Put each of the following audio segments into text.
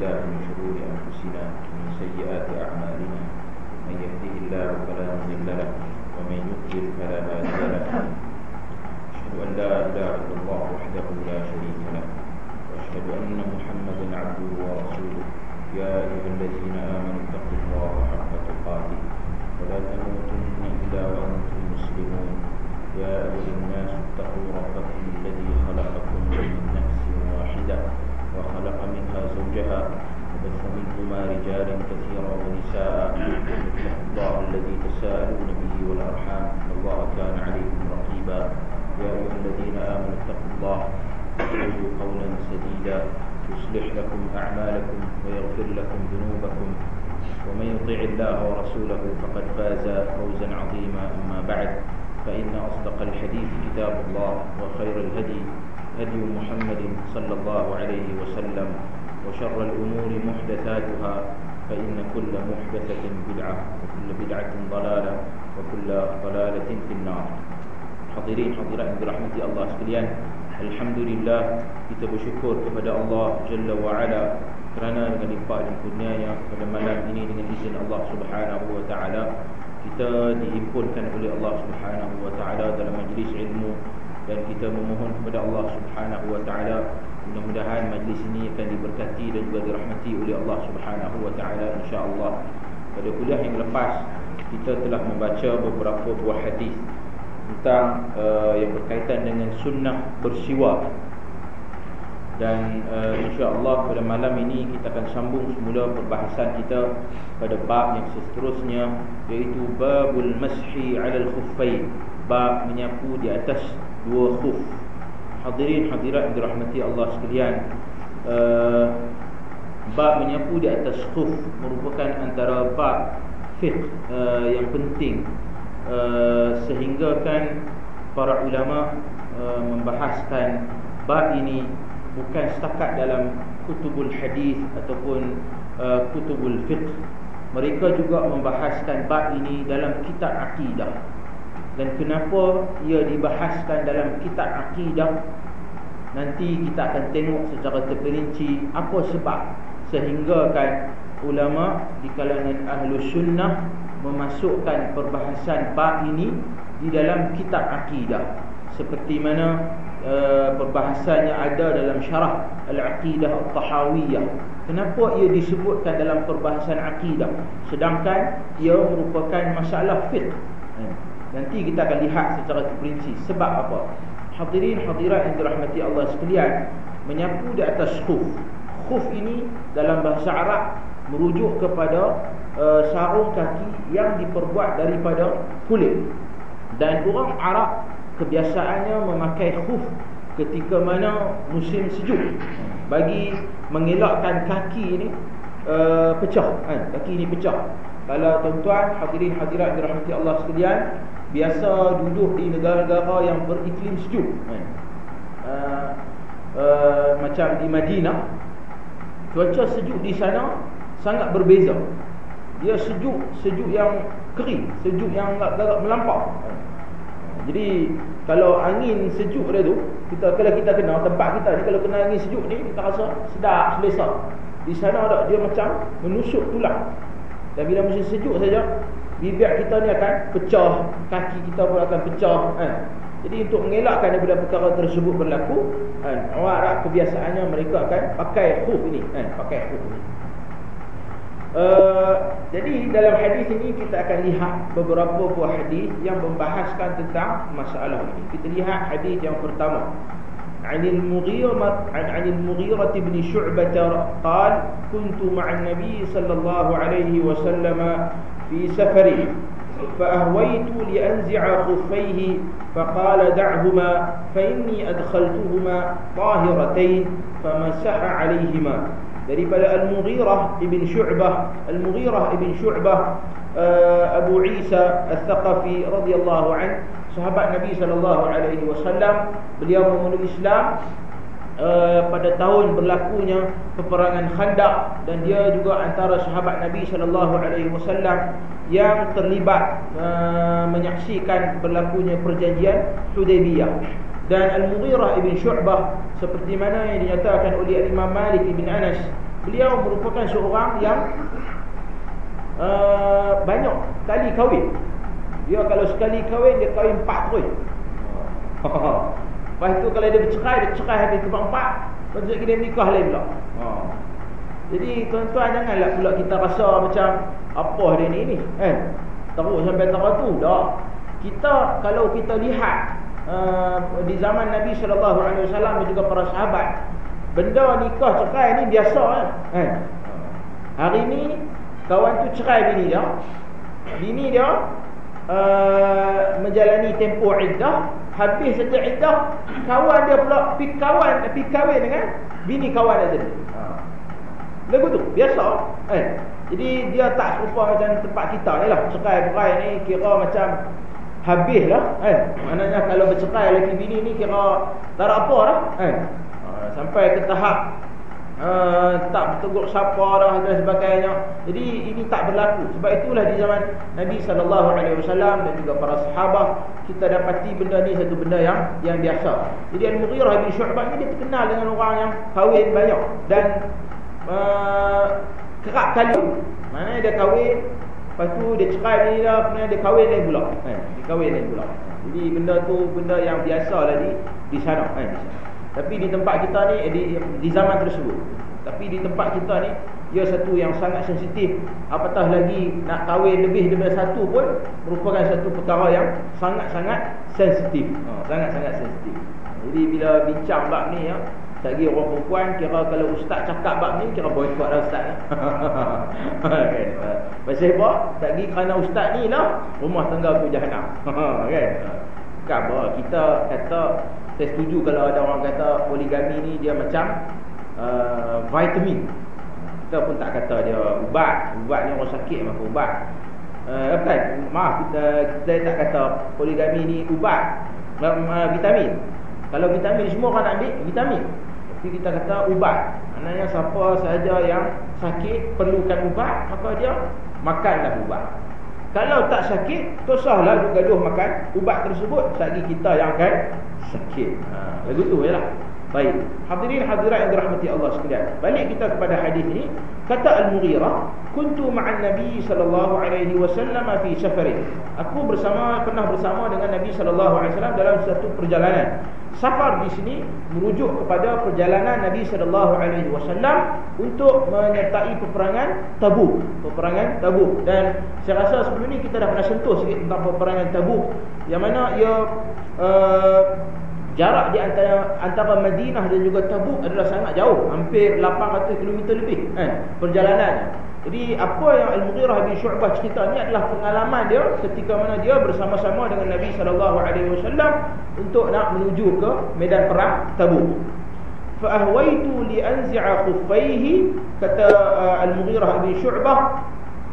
بالله من شرور أنفسنا ومن سيئات أعمالنا من يهده الله فلا مضل له ومن يضلل فلا هادي له أشهد أن لا إله إلا الله وحده لا شريك له وأشهد أن محمدا عبده ورسوله يا أيها الذين آمنوا اتقوا الله حق تقاته ولا تموتن إلا وأنتم مسلمون يا أيها الناس اتقوا ربكم الذي خلقكم من نفس واحدة وخلق منها زوجها وبث منهما رجالا كثيرا ونساء واتقوا الله الذي تساءلون به والأرحام الله كان عليكم رقيبا يا أيها الذين آمنوا اتقوا الله وقولوا قولا سديدا يصلح لكم أعمالكم ويغفر لكم ذنوبكم ومن يطع الله ورسوله فقد فاز فوزا عظيما. أما بعد فإن أصدق الحديث كتاب الله وخير الهدي هدي محمد صلى الله عليه وسلم وشر الأمور محدثاتها فإن كل محدثة بدعة وكل بدعة ضلالة وكل ضلالة في النار. Hadirin hadirat yang dirahmati Allah sekalian, alhamdulillah kita bersyukur kepada Allah Jalla wa Ala kerana dengan limpah dan kurnianya pada malam ini dengan izin Allah Subhanahu wa taala kita dihimpunkan oleh Allah Subhanahu wa taala dalam majlis ilmu, dan kita memohon kepada Allah Subhanahu wa taala mudah-mudahan majlis ini akan diberkati dan juga dirahmati oleh Allah Subhanahu wa taala insya-Allah. Pada kuliah yang lepas kita telah membaca beberapa buah hadis tentang yang berkaitan dengan sunnah bersiwak, dan insya-Allah pada malam ini kita akan sambung semula perbahasan kita pada bab yang seterusnya, iaitu babul mashi 'alal khuffain, bab menyapu di atas dua khuf. Hadirin hadirat yang dirahmati Allah sekalian, bab menyapu di atas khuf merupakan antara bab fiqh yang penting, sehingga kan para ulama membahaskan bab ini bukan setakat dalam kutubul hadis ataupun kutubul fiqh. Mereka juga membahaskan bab ini dalam kitab akidah. Dan kenapa ia dibahaskan dalam kitab akidah, nanti kita akan tengok secara terperinci apa sebab sehingga kan ulama di kalangan ahlus sunnah memasukkan perbahasan bab ini di dalam kitab akidah, seperti mana perbahasannya ada dalam syarah Al-Aqidah At-Tahawiyah. Kenapa ia disebutkan dalam perbahasan akidah sedangkan ia merupakan masalah fiqh? Nanti kita akan lihat secara terperinci sebab apa. Hadirin hadirat yang dirahmati Allah sekalian, menyapu di atas khuf. Khuf ini dalam bahasa Arab merujuk kepada sarung kaki yang diperbuat daripada kulit. Dan orang Arab kebiasaannya memakai khuf ketika mana musim sejuk, bagi mengelakkan kaki ini pecah, kaki ini pecah. Kalau tuan-tuan hadirin hadirat dirahmati Allah sekalian biasa duduk di negara-negara yang beriklim sejuk, macam di Madinah, cuaca sejuk di sana sangat berbeza. Dia sejuk yang kering, sejuk yang agak melampau. Jadi kalau angin sejuk dia tu, kalau kita kena tempat kita ni, kalau kena angin sejuk ni kita rasa sedap, selesa. Di sana tak, dia macam menusuk tulang. Dan bila musim sejuk saja, bibir kita ni akan pecah, kaki kita pun akan pecah, Jadi untuk mengelakkan daripada perkara tersebut berlaku, orang Arab kebiasaannya mereka akan pakai khuf ini, pakai khuf ini. Jadi dalam hadis ini kita akan lihat beberapa buah hadis yang membahaskan tentang masalah ini. Kita lihat hadis yang pertama. عن المغيرة بن شعبة قال كنت مع النبي صلى الله عليه وسلم في سفره فأهويت لأنزع خفيه فقال دعهما فإني أدخلتهما طاهرتين فمسح عليهما. Daripada Al-Mughirah ibn Syu'bah, Al-Mughirah ibn Syu'bah Abu Isa Al-Thaqafi radhiyallahu anhu, sahabat Nabi sallallahu alaihi wasallam. Beliau memeluk Islam pada tahun berlakunya peperangan Khandaq, dan dia juga antara sahabat Nabi sallallahu alaihi wasallam yang terlibat menyaksikan berlakunya perjanjian Hudaybiyah. Dan Al-Mughirah ibn Syu'bah, seperti mana yang dinyatakan oleh Imam Malik ibn Anas beliau merupakan seorang yang banyak kali kahwin. Dia kalau sekali kahwin, dia kahwin 4 terus. Lepas tu kalau dia bercerai habis tu 4. Lepas tu dia menikah lain pula. Jadi tuan-tuan, janganlah pula kita rasa macam apa dia ni teruk sampai tahap tu. Tak. Kita kalau kita lihat di zaman Nabi SAW dan juga para sahabat, benda nikah cerai ni biasa kan. Hari ni kawan tu cerai bini dia menjalani tempoh iddah. Habis saja iddah, kawan dia pula pergi kahwin dengan bini kawan dia tadi. Lagu tu biasa Jadi dia tak serupa macam tempat kita ni lah. Cerai-berai ni kira macam habis lah Maknanya kalau bercerai lelaki bini ni kira tak ada apa dah sampai ke tahap tak bertegur siapa dah dan sebagainya. Jadi ini tak berlaku. Sebab itulah di zaman Nabi SAW dan juga para sahabat, kita dapati benda ni satu benda yang biasa. Jadi Al-Mughirah bin Syu'bah ni dia terkenal dengan orang yang kahwin banyak dan kerap kali. Maknanya dia kahwin, lepas tu dia cerai ni dah, kemudian dia kahwin lain pula. Dia kahwin lain pula. Jadi benda tu benda yang biasa lah di sana di sana. Tapi di tempat kita ni di zaman tersebut, tapi di tempat kita ni ia satu yang sangat sensitif. Apatah lagi nak kahwin lebih daripada satu pun merupakan satu perkara yang sangat-sangat sensitif. Sangat-sangat sensitif. Jadi bila bincang bab ni lagi orang perempuan, kira kalau ustaz cakap bab ni, kira boykot lah ustaz ni. Kan? Pasal apa? Lagi kerana ustaz ni lah rumah tangga tu jahanam. Kan? Bukan apa, kita kata, saya setuju kalau ada orang kata poligami ni dia macam vitamin. Kita pun tak kata dia ubat. Ubat ni orang sakit makan ubat. Bukan, maaf, kita tak kata poligami ni ubat, vitamin. Kalau vitamin semua orang nak ambil vitamin, tapi kita kata ubat. Maknanya siapa sahaja yang sakit perlukan ubat, maka dia makanlah ubat. Kalau tak sakit, tosahlah gaduh makan ubat tersebut, selagi kita yang akan sakit. Lagu tu je lah. Baik, hadirin hadirat yang dirahmati Allah sekalian, balik kita kepada hadis ini. Kata Al-Mughirah, kuntu ma'an Nabi sallallahu alaihi wasallam fi safarin. Aku pernah bersama dengan Nabi sallallahu alaihi wasallam dalam satu perjalanan. Safar di sini merujuk kepada perjalanan Nabi sallallahu alaihi wasallam untuk menyertai peperangan Tabuk. Dan saya rasa sebelum ni kita dah pernah sentuh sikit tentang peperangan Tabuk, yang mana ia jarak di antara Madinah dan juga Tabuk adalah sangat jauh, hampir 800 km lebih perjalanannya. Jadi apa yang Al-Mughirah bin Syu'bah cerita ni adalah pengalaman dia ketika mana dia bersama-sama dengan Nabi SAW untuk nak menuju ke medan perang Tabuk. Fa ahwaitu li anzi'a khuffaihi, kata Al-Mughirah bin Syu'bah,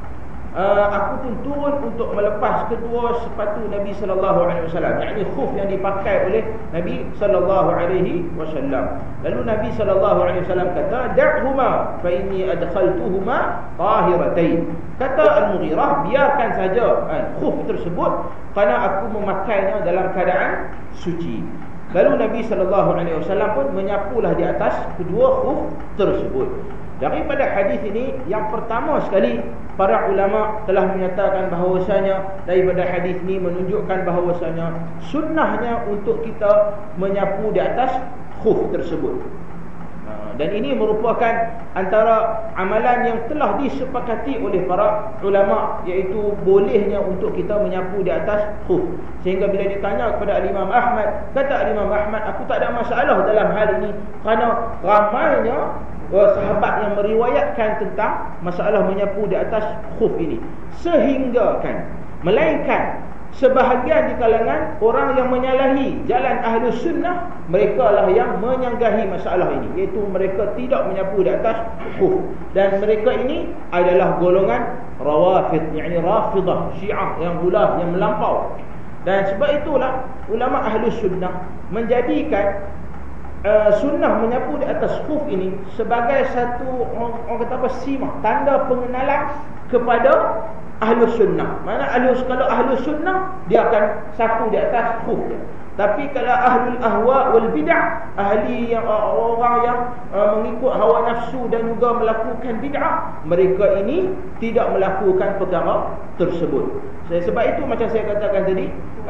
aku pun turun untuk melepas kedua sepatu Nabi SAW, yakni khuf yang dipakai oleh Nabi SAW. Lalu Nabi SAW kata, da'huma fa inni adkhaltuhuma tahiratain. Kata Al-Mughirah, biarkan saja khuf tersebut kerana aku memakainya dalam keadaan suci. Lalu Nabi SAW pun menyapulah di atas kedua khuf tersebut. Daripada hadis ini, yang pertama sekali, para ulama telah menyatakan bahawasanya daripada hadis ini menunjukkan bahawasanya sunnahnya untuk kita menyapu di atas khuf tersebut. Dan ini merupakan antara amalan yang telah disepakati oleh para ulama, iaitu bolehnya untuk kita menyapu di atas khuf. Sehingga bila ditanya kepada Imam Ahmad, kata Imam Ahmad, aku tak ada masalah dalam hal ini kerana ramainya sahabat yang meriwayatkan tentang masalah menyapu di atas khuf ini, sehingga melainkan sebahagian di kalangan orang yang menyalahi jalan Ahlus Sunnah, mereka lah yang menyanggahi masalah ini, iaitu mereka tidak menyapu di atas khuf. Dan mereka ini adalah golongan Rawafid, yakni Rafidah, Syiah yang gulah, yang melampau. Dan sebab itulah ulama Ahlus Sunnah menjadikan sunnah menyapu di atas khuf ini sebagai satu orang kata apa, simah, tanda pengenalan kepada Ahlus Sunnah. Mana kalau Ahlus Sunnah, dia akan sapu di atas khuf. Tapi kalau ahlul ahwa wal bid'ah, ahli yang orang yang mengikut hawa nafsu dan juga melakukan bid'ah, mereka ini tidak melakukan perkara tersebut. Sebab itu macam saya katakan tadi,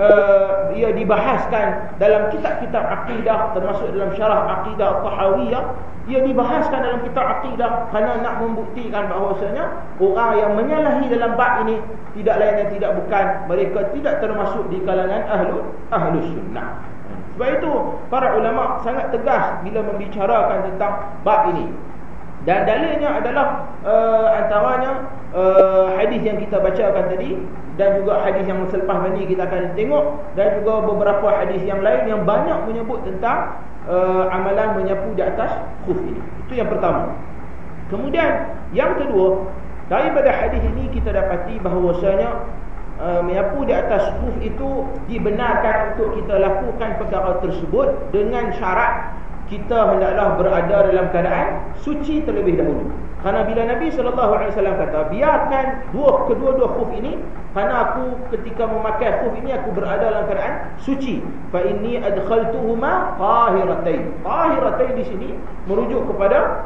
ia dibahaskan dalam kitab-kitab akidah, termasuk dalam syarah akidah Tahawiyah. Ia dibahaskan dalam kitab akidah kerana nak membuktikan bahawasanya orang yang menyalahi dalam bab ini tidak lain dan tidak bukan, mereka tidak termasuk di kalangan ahlus sunnah. Sebab itu para ulama sangat tegas bila membicarakan tentang bab ini. Dan dalilnya adalah antaranya hadis yang kita bacakan tadi, dan juga hadis yang selepas ini kita akan tengok, dan juga beberapa hadis yang lain yang banyak menyebut tentang amalan menyapu di atas khuf ini. Itu yang pertama. Kemudian yang kedua, daripada hadis ini kita dapati bahawasanya menyapu di atas khuf itu dibenarkan untuk kita lakukan perkara tersebut dengan syarat kita hendaklah berada dalam keadaan suci terlebih dahulu. Kerana bila Nabi SAW kata, biarkan kedua-dua khuf ini, kerana aku ketika memakai khuf ini aku berada dalam keadaan suci. Fa inni adkhaltuhuma tahiratain. Tahiratain di sini merujuk kepada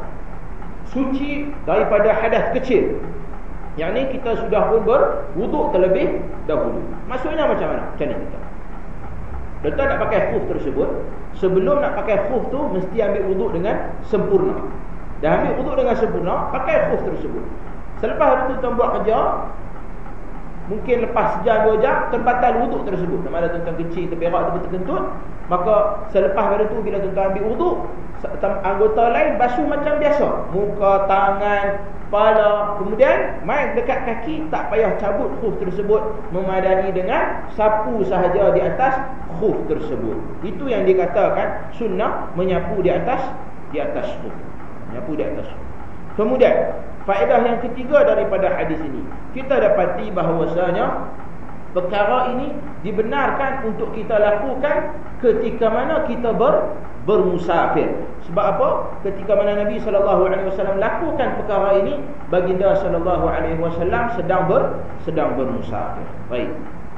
suci daripada hadas kecil. Yang ni kita sudah pun berwuduk terlebih dahulu. Maksudnya macam mana? Macam ni kita. Kita nak pakai khuf tersebut, sebelum nak pakai khuf tu mesti ambil wuduk dengan sempurna. Dah ambil wuduk dengan sempurna, pakai khuf tersebut. Selepas itu tuan buat kerja, mungkin lepas sejam 2 jam terbatal wuduk tersebut. Sama ada tuan kecil, terberak atau terkentut, maka selepas pada tu bila tuan ambil wuduk, anggota lain basuh macam biasa, muka, tangan, kepala, kemudian mai dekat kaki, tak payah cabut khuf tersebut, memadani dengan sapu sahaja di atas khuf tersebut. Itu yang dikatakan sunnah menyapu di atas khuf. Menyapu di atas khuf. Kemudian faedah yang ketiga daripada hadis ini, kita dapati bahawasanya perkara ini dibenarkan untuk kita lakukan ketika mana kita bermusafir. Sebab apa? Ketika mana Nabi SAW lakukan perkara ini, baginda SAW sedang bermusafir. Baik.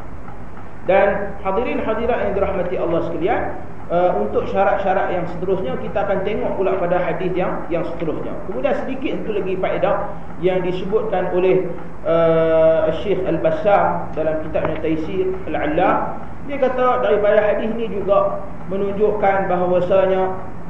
Dan hadirin hadirat yang dirahmati Allah sekalian, untuk syarat-syarat yang seterusnya kita akan tengok pula pada hadis yang seterusnya. Kemudian sedikit satu lagi faedah yang disebutkan oleh Syekh Al-Bassam dalam kitabnya Taysir Al-Allam. Dia kata daripada hadis ini juga menunjukkan bahawasanya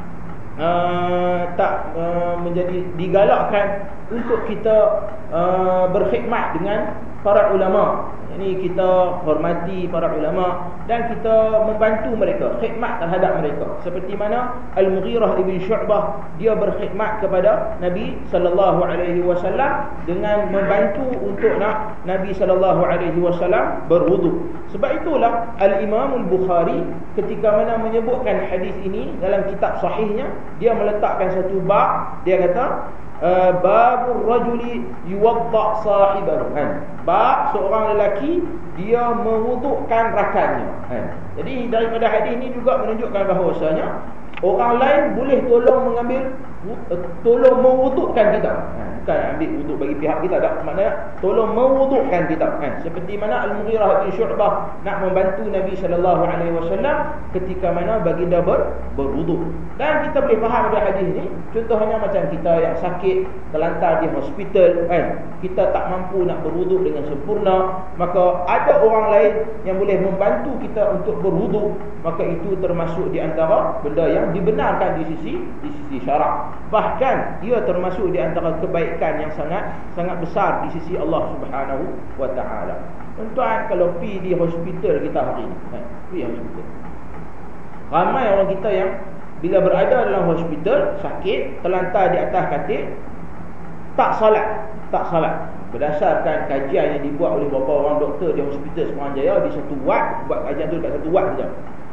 menjadi digalakkan untuk kita berkhidmat dengan para ulama. Ini kita hormati para ulama dan kita membantu mereka, khidmat terhadap mereka. Seperti mana Al-Mughirah ibn Syu'bah, dia berkhidmat kepada Nabi SAW dengan membantu untuk nak Nabi SAW berwuduk. Sebab itulah Al-Imam Al-Bukhari ketika mana menyebutkan hadis ini dalam kitab sahihnya, dia meletakkan satu bab. Dia kata babur rajuli yuwadda sahibahu. Bab seorang lelaki dia mewudukkan rakannya. Jadi daripada hadis ini juga menunjukkan bahawasanya orang lain boleh tolong mewudukkan kita. Bukan ambil wuduk bagi pihak kita, tak, maknanya tolong mewudukkan kita. Seperti mana Al-Mughirah bin Syu'bah nak membantu Nabi SAW ketika mana baginda berwuduk. Dan kita boleh faham dari hadis ini, contohnya macam kita yang sakit terlantar di hospital, kita tak mampu nak berwuduk dengan sempurna, maka ada orang lain yang boleh membantu kita untuk berwuduk, maka itu termasuk di antara benda yang dibenarkan di sisi syarak. Bahkan ia termasuk di antara kebaikan yang sangat besar di sisi Allah Subhanahu wa taala. Tuan kalau pergi di hospital kita hari ini, pergi hospital. Ramai orang kita yang bila berada dalam hospital, sakit, terlantar di atas katil, tak salat. Berdasarkan kajian yang dibuat oleh beberapa orang doktor di hospital Semenanjaya di satu ward, buat kajian tu dekat satu ward saja.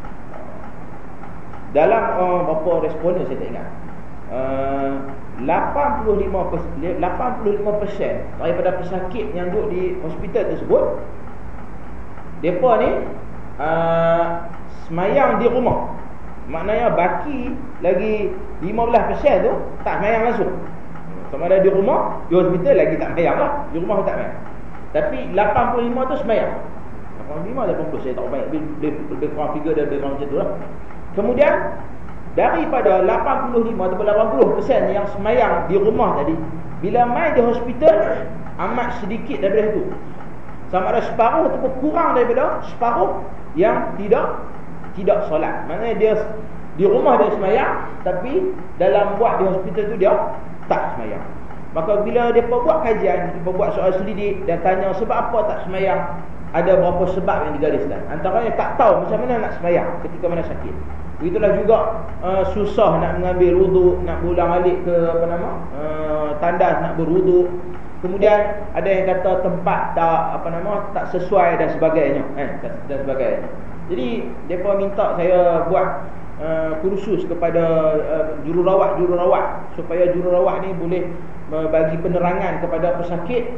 Dalam berapa responden saya tak ingat, 85% daripada pesakit yang duduk di hospital tersebut, mereka ni semayang di rumah. Maknanya baki lagi 15% tu tak semayang langsung. Sama ada di rumah, di hospital lagi tak semayang lah. Di rumah tak semayang. Tapi 85 tu semayang. 85, 80, saya tak banyak, lebih kurang figure dia lebih kurang macam tu lah. Kemudian daripada 85 ataupun 80% yang semayang di rumah tadi, bila main di hospital amat sedikit daripada itu. Sama ada separuh ataupun kurang daripada separuh yang tidak solat. Maknanya dia di rumah dia semayang, tapi dalam buat di hospital tu dia tak semayang. Maka bila dia buat kajian, dia buat soal selidik dan tanya sebab apa tak semayang, ada beberapa sebab yang digariskan. Antaranya tak tahu macam mana nak semayang ketika mana sakit. Begitulah juga susah nak mengambil wuduk, nak berulang alik ke tandas nak berwuduk. Kemudian ada yang kata tempat tak sesuai dan sebagainya, dan sebagainya. Jadi depa minta saya buat kursus kepada jururawat supaya jururawat ni boleh bagi penerangan kepada pesakit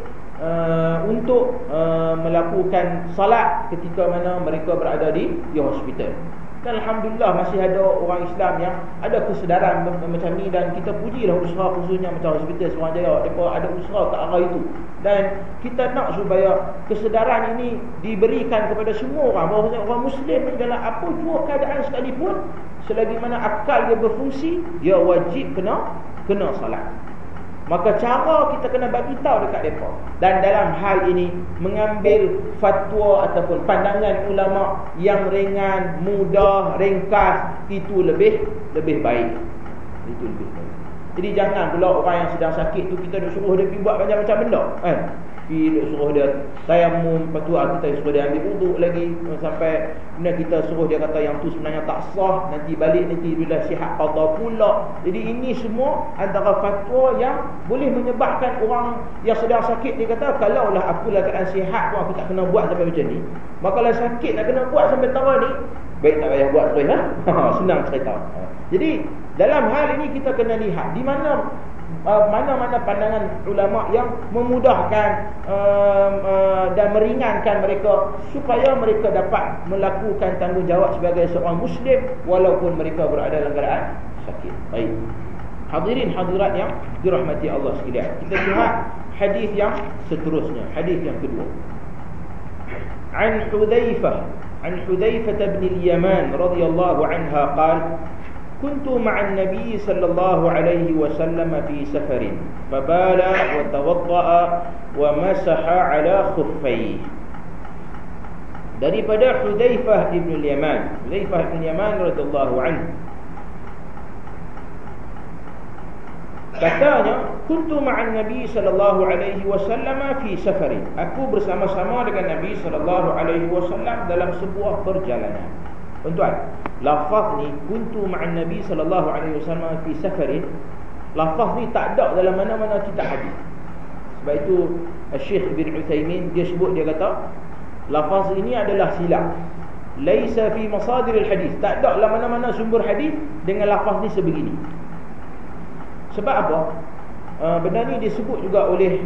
untuk melakukan salat ketika mana mereka berada di hospital. Dan alhamdulillah masih ada orang Islam yang ada kesedaran macam ni, dan kita pujilah usaha khususnya macam hospital Suruhanjaya, mereka ada usaha ke arah itu. Dan kita nak supaya kesedaran ini diberikan kepada semua orang, bahawa orang Muslim ni dalam apa jua keadaan sekalipun, selagi mana akal dia berfungsi, dia wajib kena salat. Maka cara kita kena bagi tahu dekat mereka. Dan dalam hal ini mengambil fatwa ataupun pandangan ulama yang ringan, mudah, ringkas, itu lebih baik. Itu lebih baik. Jadi jangan pula orang yang sedang sakit tu kita nak suruh dia pergi buat macam-macam benda, kan? Pergi nak suruh dia tayamum, lepas tu kita suruh dia ambil wuduk lagi, sampai kemudian kita suruh dia kata yang tu sebenarnya tak sah, nanti balik nanti bila sihat qada pula. Jadi ini semua antara fatwa yang boleh menyebabkan orang yang sedang sakit dia kata, kalaulah aku lah keadaan sihat pun aku tak kena buat sampai macam ni, maka kalau sakit nak kena buat sampai tawa ni, baik tak payah buat terus senang cerita. Jadi dalam hal ini kita kena lihat di mana mana-mana pandangan ulama yang memudahkan dan meringankan mereka supaya mereka dapat melakukan tanggungjawab sebagai seorang Muslim walaupun mereka berada dalam keadaan sakit. Baik, hadirin hadirat yang dirahmati Allah sekalian, kita lihat hadis yang seterusnya, hadis yang kedua. An Hudzaifah bin al-Yaman radhiyallahu anha qala كنت مع النبي صلى الله عليه وسلم في سفر فبال وتوضأ ومسح على خفيه. Daripada Hudzaifah bin al-Yaman, Hudzaifah bin al-Yaman radhiyallahu anhu katanya, kuntu ma'an Nabi sallallahu alaihi wasallam fi safarin, aku bersama-sama dengan Nabi sallallahu alaihi wasallam dalam sebuah perjalanan. Tuan-tuan, lafaz ni kuntu ma'an Nabi sallallahu alaihi wasallam fi safarin, lafaz ni tak ada dalam mana-mana kitab hadis. Sebab itu Syekh bin Utsaimin dia sebut, dia kata lafaz ini adalah silap, laisa fi masadir al-hadis, tak ada dalam mana-mana sumber hadis dengan lafaz ni sebegini. Sebab apa? Benda ni disebut juga oleh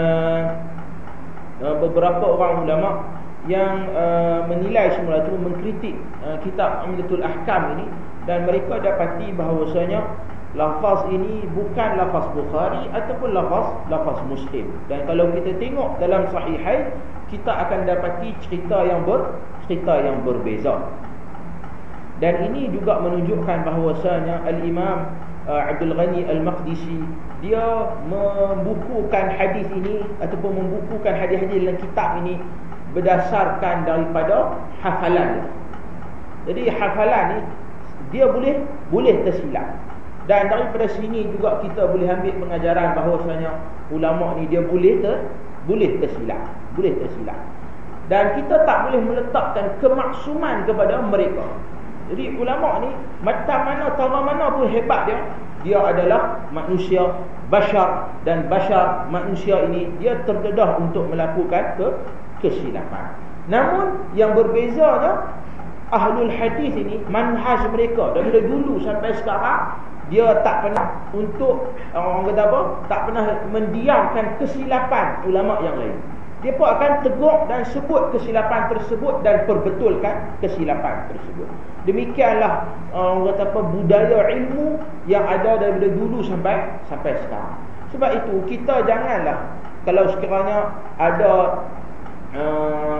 beberapa orang ulama yang menilai semula itu, mengkritik kitab Umdatul Ahkam ini, dan mereka dapati bahawasanya lafaz ini bukan lafaz Bukhari ataupun lafaz Muslim. Dan kalau kita tengok dalam Sahihain, kita akan dapati cerita yang berbeza. Dan ini juga menunjukkan bahawasanya Al-Imam Abdul Ghani Al-Maqdisi dia membukukan hadis ini ataupun membukukan hadis-hadis dalam kitab ini berdasarkan daripada hafalan. Jadi hafalan ni dia boleh tersilap. Dan daripada sini juga kita boleh ambil pengajaran bahawasanya ulama ni dia boleh tersilap. Dan kita tak boleh meletakkan kemaksuman kepada mereka. Jadi ulama ni macam mana, cara mana pun hebat dia adalah manusia, bashar, dan bashar manusia ini dia terdedah untuk melakukan kesilapan. Namun yang berbezanya, ahlul hadis ini manhaj mereka daripada dulu sampai sekarang, dia tak pernah untuk orang kata apa, tak pernah mendiamkan kesilapan ulama yang lain. Dia pun akan tegur dan sebut kesilapan tersebut dan perbetulkan kesilapan tersebut. Demikianlah orang kata apa, budaya ilmu yang ada daripada dulu sampai sekarang. Sebab itu kita janganlah, kalau sekiranya ada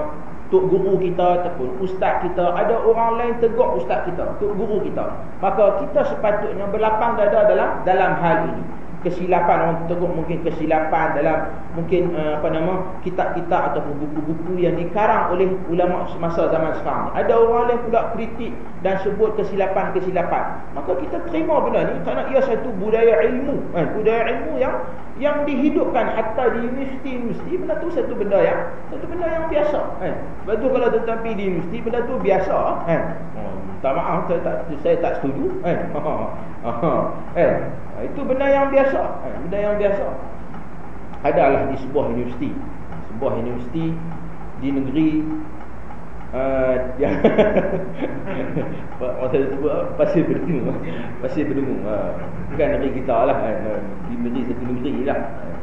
tok guru kita ataupun ustaz kita, ada orang lain tegur ustaz kita, tok guru kita, maka kita sepatutnya berlapang dada dalam hal ini. Kesilapan, orang tegur mungkin kesilapan dalam mungkin kitab-kitab ataupun buku-buku yang dikarang oleh ulama semasa zaman sekarang. Ada orang lain pula kritik dan sebut kesilapan-kesilapan. Maka kita terima benda ni kerana ia satu budaya ilmu, budaya ilmu yang dihidupkan hatta di universiti. Benda tu satu benda yang biasa. Sebab tu kalau tetapi di universiti benda tu biasa. Tak maaf, saya tak setuju. Itu benda yang biasa. Benda yang biasa. Adalah di sebuah universiti di negeri Pasir Berdungu. Bukan negeri kita lah, di negeri satu negeri lah.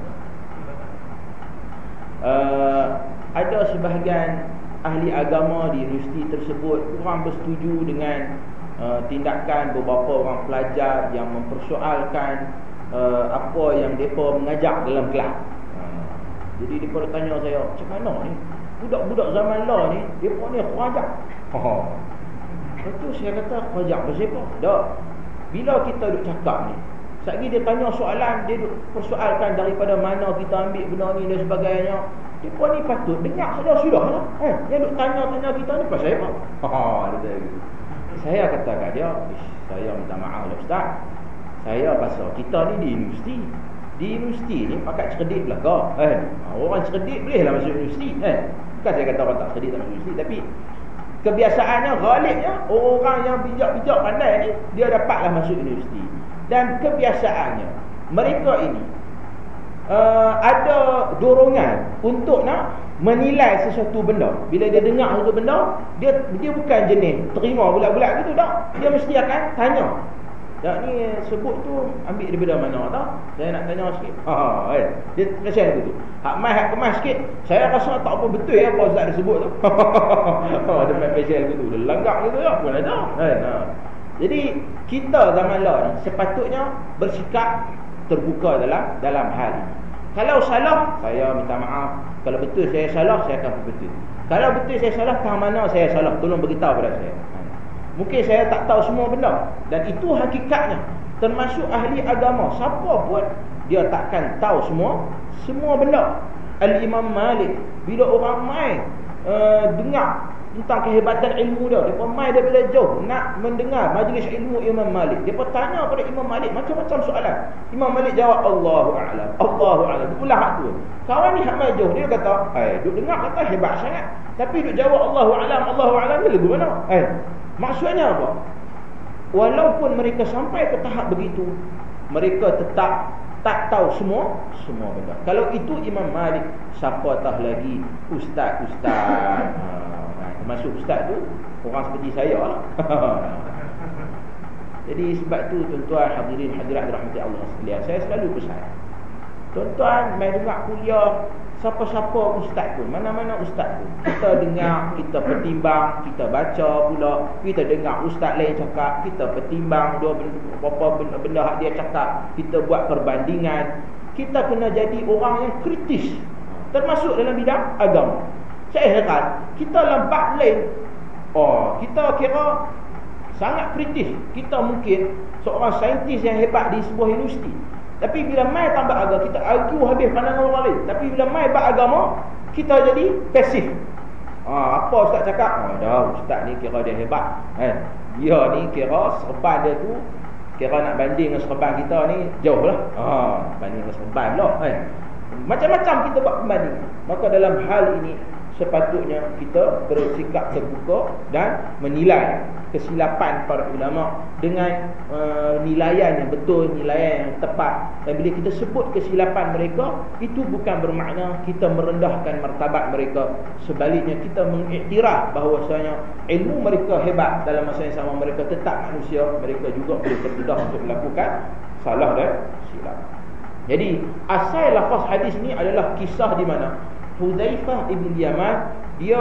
Ada sebahagian ahli agama di universiti tersebut kurang bersetuju dengan tindakan beberapa orang pelajar yang mempersoalkan apa yang mereka mengajar dalam kelas. Jadi mereka tanya saya, macam mana ni budak-budak zaman lah ni, mereka ni khurajak. Lepas tu saya kata, khurajak pasal apa? Tak. Bila kita duk cakap ni, sekali dia tanya soalan, dia duk persoalkan daripada mana kita ambil benda ni dan sebagainya. Mereka ni patut dengar sudah lah. Yang duk tanya-tanya kita ni pasal apa? Dia kata gitu. Saya kata kat dia, saya minta maaf lah ustaz, saya pasal kita ni di universiti. Di universiti ni pakat cerdik belaka. Orang cerdik boleh lah masuk universiti. Bukan saya kata orang tak cerdik tak masuk universiti, tapi kebiasaannya, ghalibnya orang yang bijak-bijak pandai ni, dia dapatlah masuk universiti. Dan kebiasaannya mereka ini ada dorongan untuk nak menilai sesuatu benda. Bila dia dengar sesuatu benda, dia bukan jenis terima bulat-bulat gitu tak. Dia mesti akan tanya, tak ni sebut tu ambil daripada mana tak? Saya nak tanya sikit. Dia macam tu. Hak mai hak kemas sikit. Saya rasa tak apa betul apa ustaz dia sebut tu. Dia main special gitu. Dia langgak gitu ya, pun ada. Jadi kita zaman lah ni sepatutnya bersikap terbuka dalam hal ini. Kalau salah, saya minta maaf. Kalau betul saya salah, saya akan betul. Kalau betul saya salah, tang mana saya salah, tolong beritahu pada saya. Mungkin saya tak tahu semua benda, dan itu hakikatnya. Termasuk ahli agama, siapa pun dia takkan tahu semua benda. Al-Imam Malik, bila orang mai dengar tentang kehebatan ilmu dia, mereka mai daripada jauh nak mendengar majlis ilmu Imam Malik. Mereka tanya pada Imam Malik macam-macam soalan. Imam Malik jawab Allahu a'lam, Allahu a'lam. Ulah hak tu. Kawan ni hak mai jauh, dia kata, duk dengar kata hebat sangat, tapi duk jawab Allahu a'lam, Allahu a'lam ni lagu mana? Maksudnya apa? Walaupun mereka sampai ke tahap begitu, mereka tetap tak tahu semua benda. Kalau itu Imam Malik, siapa tahu lagi ustaz-ustaz. Masuk ustaz tu orang seperti saya lah. Jadi sebab tu tuan-tuan hadirin hadirat dirahmati Allah sekalian, saya selalu pesan, tuan-tuan mai dengar kuliah siapa-siapa ustaz pun, mana-mana ustaz pun, kita dengar, kita pertimbang, kita baca pula, kita dengar ustaz lain cakap, kita pertimbang apa benda hak dia cakap, kita buat perbandingan. Kita kena jadi orang yang kritis, termasuk dalam bidang agama. Saya heran, kita lambat lain, kita kira sangat kritis. Kita mungkin seorang saintis yang hebat di sebuah universiti, tapi bila mai tambah agama, kita argue habis pandangan orang lain. Tapi bila mai bab agama, kita jadi pasif. Apa ustaz cakap? Dah ustaz ni kira dia hebat. Dia ni kira serban dia tu, kira nak banding dengan serban kita ni jauh lah. Banding dengan serban pula. Macam-macam kita buat pembanding. Maka dalam hal ini sepatutnya kita bersikap terbuka dan menilai kesilapan para ulama dengan nilaian yang betul, nilaian yang tepat. Dan bila kita sebut kesilapan mereka, itu bukan bermakna kita merendahkan martabat mereka. Sebaliknya kita mengiktiraf bahawasanya ilmu mereka hebat, dalam masa yang sama mereka tetap manusia, mereka juga boleh terdedah untuk melakukan salah dan silap. Jadi asal lafaz hadis ni adalah kisah di mana Hudzaifah ibn Yaman dia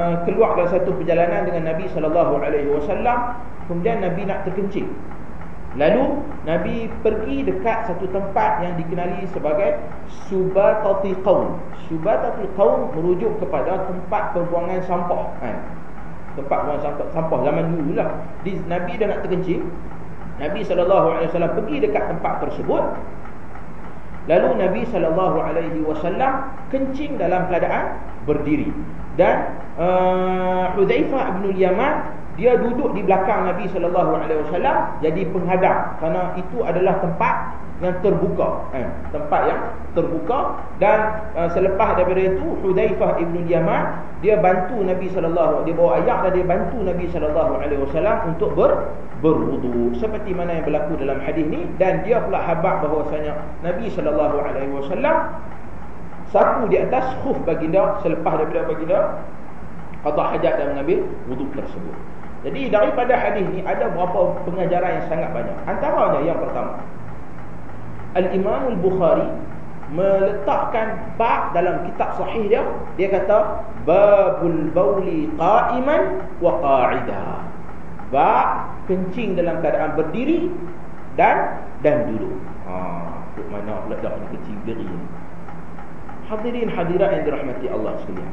keluar dalam satu perjalanan dengan Nabi SAW. Kemudian Nabi nak terkencing. Lalu Nabi pergi dekat satu tempat yang dikenali sebagai Subatatil Qaum. Subatatil Qaum merujuk kepada tempat pembuangan sampah, tempat pembuangan sampah zaman dulu lah. Nabi dah nak terkencing, Nabi SAW pergi dekat tempat tersebut. Lalu Nabi SAW kencing dalam keadaan berdiri. Dan Hudzaifah bin Yaman, dia duduk di belakang Nabi SAW jadi penghadap, kerana itu adalah tempat yang terbuka, tempat yang terbuka. Dan selepas daripada itu, Hudzaifah bin Yaman dia bantu Nabi dia bawa ayak dan dia bantu Nabi SAW untuk berwudu, seperti mana yang berlaku dalam hadis ni. Dan dia pula khabar bahawasanya Nabi SAW sapu di atas khuf baginda selepas daripada baginda qada hajat dan mengambil wudu tersebut. Jadi daripada hadis ni ada beberapa pengajaran yang sangat banyak. Antaranya yang pertama, Al-Imam Al-Bukhari meletakkan bab dalam kitab sahih dia. Dia kata babul bauli qa'iman wa qa'ida, bab kencing dalam keadaan berdiri dan duduk. Tuk mana pula dah kencing berdiri ni? Hadirin hadirat yang dirahmati Allah sekalian,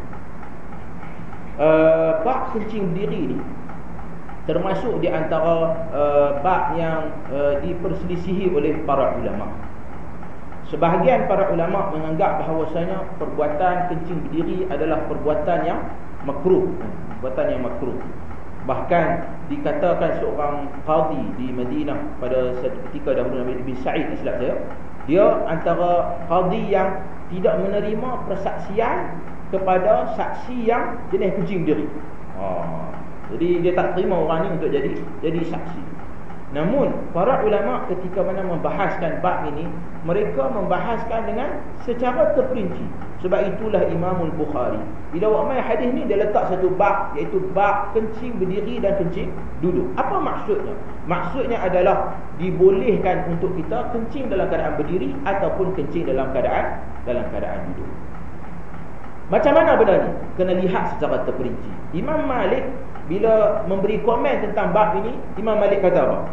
bab kencing berdiri ni termasuk di antara bab yang diperselisihi oleh para ulama. Sebahagian para ulama menganggap bahawasanya perbuatan kencing berdiri adalah perbuatan yang makruh, Bahkan dikatakan seorang qadi di Madinah pada satu ketika dahulu, Nabi bin Sa'id silap saya, dia antara qadi yang tidak menerima persaksian kepada saksi yang jenis kencing berdiri. Jadi dia tak terima orang ni untuk jadi saksi. Namun para ulama ketika mana membahaskan bab ini, mereka membahaskan dengan secara terperinci. Sebab itulah Imam Al-Bukhari bila buat main hadis ni, dia letak satu bab, iaitu bab kencing berdiri dan kencing duduk. Apa maksudnya? Maksudnya adalah dibolehkan untuk kita kencing dalam keadaan berdiri ataupun kencing dalam keadaan duduk. Macam mana benda ni? Kena lihat secara terperinci. Imam Malik bila memberi komen tentang bab ini, Imam Malik kata apa?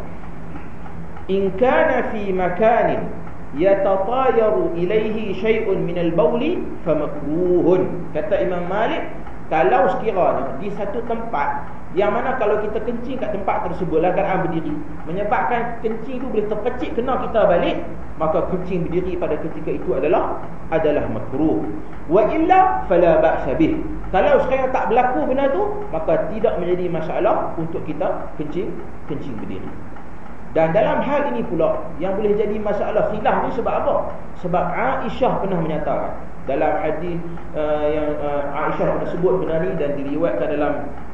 In kana fi makanin yatatayaru ilaihi syai'un min al-bauli famakruhun. Kata Imam Malik, kalau sekiranya di satu tempat yang mana kalau kita kencing kat tempat tersebut dalam keadaan berdiri, menyebabkan kencing itu boleh terpecik kena kita balik, maka kencing berdiri pada ketika itu adalah makruh. Wa illa fala ba'sa bih. Kalau sekiranya tak berlaku benda tu, maka tidak menjadi masalah untuk kita kencing berdiri. Dan dalam hal ini pula yang boleh jadi masalah khilaf ni sebab apa? Sebab Aisyah pernah menyatakan dalam hadis yang Aisyah pernah sebut benda ni dan diriwayatkan dalam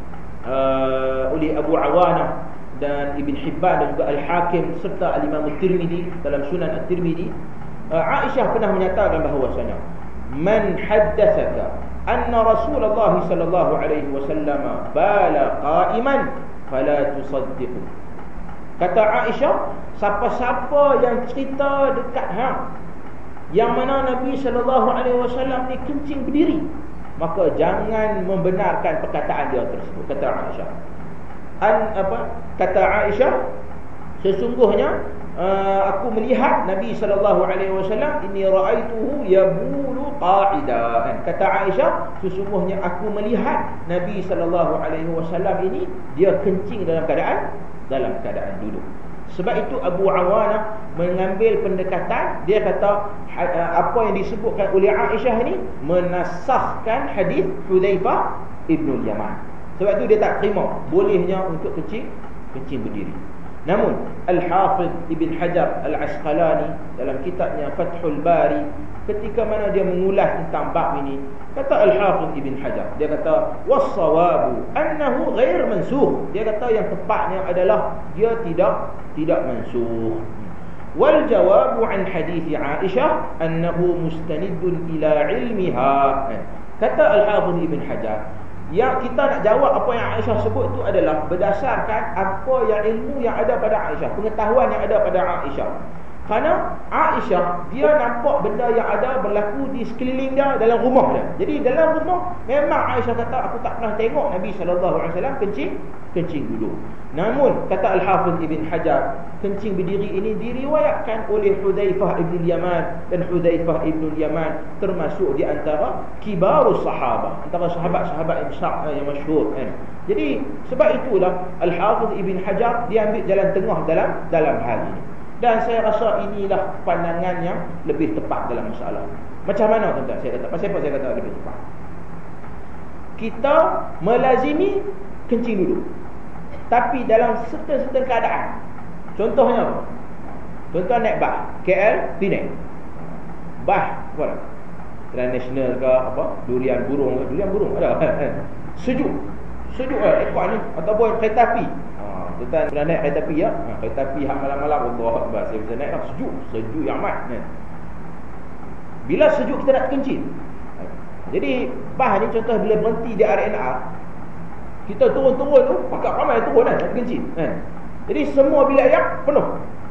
oleh Abu Awanah dan Ibn Hibban dan juga Al-Hakim serta Al-Imam At-Tirmidzi dalam Sunan At-Tirmidzi. Aisyah pernah menyatakan bahawasanya man haddatsaka anna Rasulullah sallallahu alaihi wasallam bala qa'iman fala tusaddiqu. Kata Aisyah, siapa-siapa yang cerita dekat yang mana Nabi sallallahu alaihi wasallam ni kencing berdiri, maka jangan membenarkan perkataan dia tersebut. Kata Aisyah. Kata Aisyah, sesungguhnya aku melihat Nabi sallallahu alaihi wasallam, inni ra'aituhu yabulu qa'ida. Kata Aisyah, sesungguhnya aku melihat Nabi sallallahu alaihi wasallam ini dia kencing dalam keadaan duduk. Sebab itu Abu Awanah mengambil pendekatan, dia kata apa yang disebutkan oleh Aisyah ni menasahkan hadis Hudzaifah ibn Yaman. Sebab itu dia tak terima bolehnya untuk kencing berdiri. Namun Al-Hafiz Ibn Hajar Al-Asqalani dalam kitabnya Fathul Bari, ketika mana dia mengulas tentang bab ini, kata Al-Hafiz Ibn Hajar, dia kata was-sawabu annahu ghair mansukh. Dia kata yang tepatnya adalah dia tidak mansukh. Wal jawabu an hadis Aisyah annahu mustanidun ila ilmiha. Kata Al-Hafiz Ibn Hajar, yang kita nak jawab apa yang Aisyah sebut itu adalah berdasarkan apa yang ilmu yang ada pada Aisyah, pengetahuan yang ada pada Aisyah. Kerana Aisyah dia nampak benda yang ada berlaku di sekeliling dia dalam rumah dia. Jadi dalam rumah memang Aisyah kata aku tak pernah tengok Nabi SAW kencing dulu. Namun kata Al-Hafiz Ibn Hajar, kencing berdiri ini diriwayatkan oleh Hudzaifah Ibn Yaman, dan Hudzaifah Ibn Yaman termasuk di antara kibarus sahabah, antara sahabat-sahabat yang masyhur kan. Jadi sebab itulah Al-Hafiz Ibn Hajar dia ambil jalan tengah dalam hal ini. Dan saya rasa inilah pandangan yang lebih tepat dalam masalah. Macam mana tuan-tuan saya kata? Pasal apa saya kata lebih tepat? Kita melazimi kencing dulu, tapi dalam certain keadaan. Contohnya apa? Tuan-tuan naik bas KL Penang. Bas apa? Transnational ke apa? Durian burung ada. Sejuk ekor ni, ataupun kereta api. Tuan-tuan pernah naik kereta api ya? Kereta api hak malam-malam Allah Akbar, saya bisa naik lah, sejuk yang amat kan. Bila sejuk kita nak kencing. Jadi bas ni contoh bila berhenti di RNR, kita turun-turun tu pakat ramai turun kan nak kencing kan. Jadi semua bilik air penuh.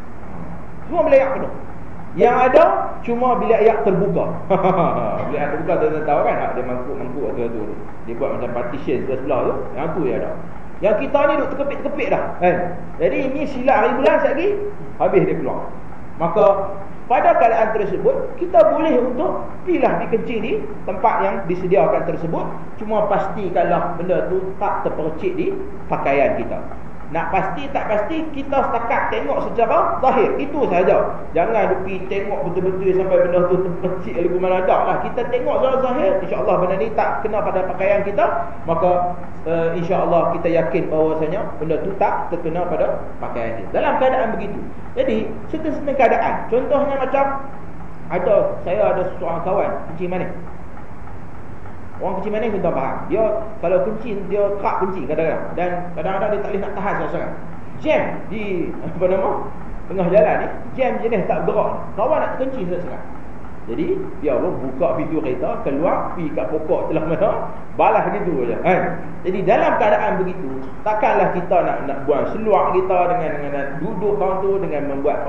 Yang ada cuma bilik air terbuka. Bilik air terbuka tuan-tuan tahu kan, ada mangkuk tu. Dia buat macam partition sebelah tu, yang tu dia ada. Yang kita ni duk terkepit-terkepit dah kan? Jadi ini silap hari bulan lagi habis dia keluar. Maka pada keadaan tersebut kita boleh untuk pilah dikencing di tempat yang disediakan tersebut. Cuma pastikanlah benda tu tak terpercik di pakaian kita. Nak pasti tak pasti, kita setakat tengok secara zahir, itu sahaja. Jangan pergi tengok betul-betul sampai benda tu terpercik lagu mana dak lah. Kita tengok secara zahir, insya-Allah benda ni tak kena pada pakaian kita, maka insya-Allah kita yakin bahawasanya benda tu tak terkena pada pakaian kita. Dalam keadaan begitu. Jadi setengah keadaan, contohnya macam saya ada seorang kawan kencing manis. Orang kencing manis tuan faham. Dia kalau kencing dia kerap kencing kadang-kadang, dan kadang-kadang dia tak boleh nak tahan sangat. Jam di tengah jalan ni, jam jenis tak bergerak. Kawan nak kencing sangat. Jadi dia buka pintu kereta, keluar pergi kat pokok telah mana, balas gitu aja kan. Jadi dalam keadaan begitu, takkanlah kita nak buang seluar kita dengan duduk kawan tu, dengan membuat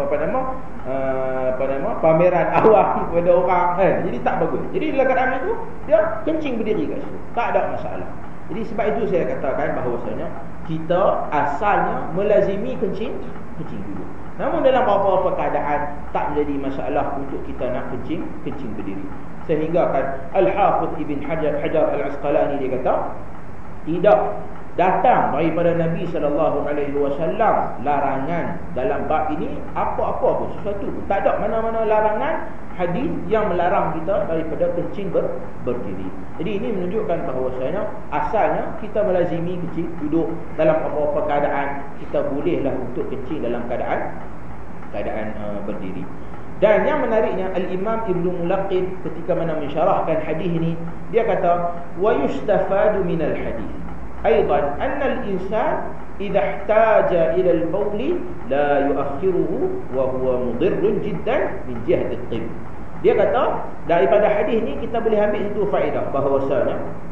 pameran awam kepada orang kan. Jadi tak bagus. Jadi dalam keadaan itu dia kencing berdiri kat situ, tak ada masalah. Jadi sebab itu saya katakan bahawasanya kita asalnya melazimi kencing dulu. Namun dalam beberapa keadaan tak menjadi masalah untuk kita nak kencing berdiri. Sehingga kan Al-Hafiz Ibn Hajar Al-Asqalani dia kata, tidak datang daripada Nabi SAW larangan dalam bab ini apa-apa pun, sesuatu pun. Tak ada mana-mana larangan hadis yang melarang kita daripada kencing berdiri. Jadi ini menunjukkan bahawasanya asalnya kita melazimi kencing duduk. Dalam beberapa keadaan kita bolehlah untuk kencing dalam keadaan berdiri. Dan yang menariknya Al-Imam Ibn Mulaqin ketika mana mensyarahkan hadis ini, dia kata wa yustafadu minal hadis aidan anna al-insan idza ihtaja ila al-bawl la yuakhiruhu wa huwa mudirrun jiddan min jihati at-tibb. Dia kata daripada hadis ni kita boleh ambil satu faedah bahawasanya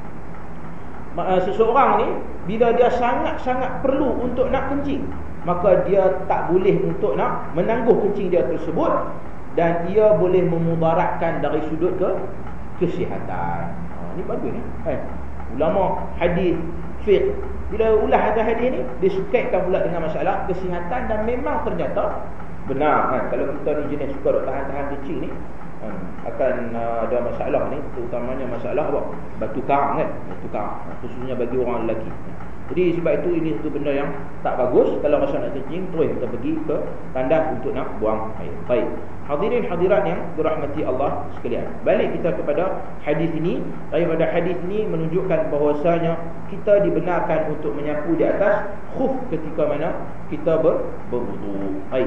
seseorang ni bila dia sangat-sangat perlu untuk nak kencing, maka dia tak boleh untuk nak menangguh kencing dia tersebut, dan ia boleh memudaratkan dari sudut kesihatan. Ini bagus ni. Ulama hadis fiqh bila ulah ada hadis ni disukaitkan pula dengan masalah kesihatan, dan memang ternyata benar kan, kalau kita ni jenis suka tahan kencing ni akan ada masalah ni, terutamanya masalah batu karang kan, khususnya bagi orang lelaki. Jadi sebab itu ini satu benda yang tak bagus. Kalau rasa nak kencing, terus kita pergi ke tandas untuk nak buang air. Baik, hadirin hadirat yang dirahmati Allah sekalian, balik kita kepada hadis ini. Daripada hadis ini menunjukkan bahawasanya kita dibenarkan untuk menyapu di atas khuf ketika mana kita berwudu. Baik,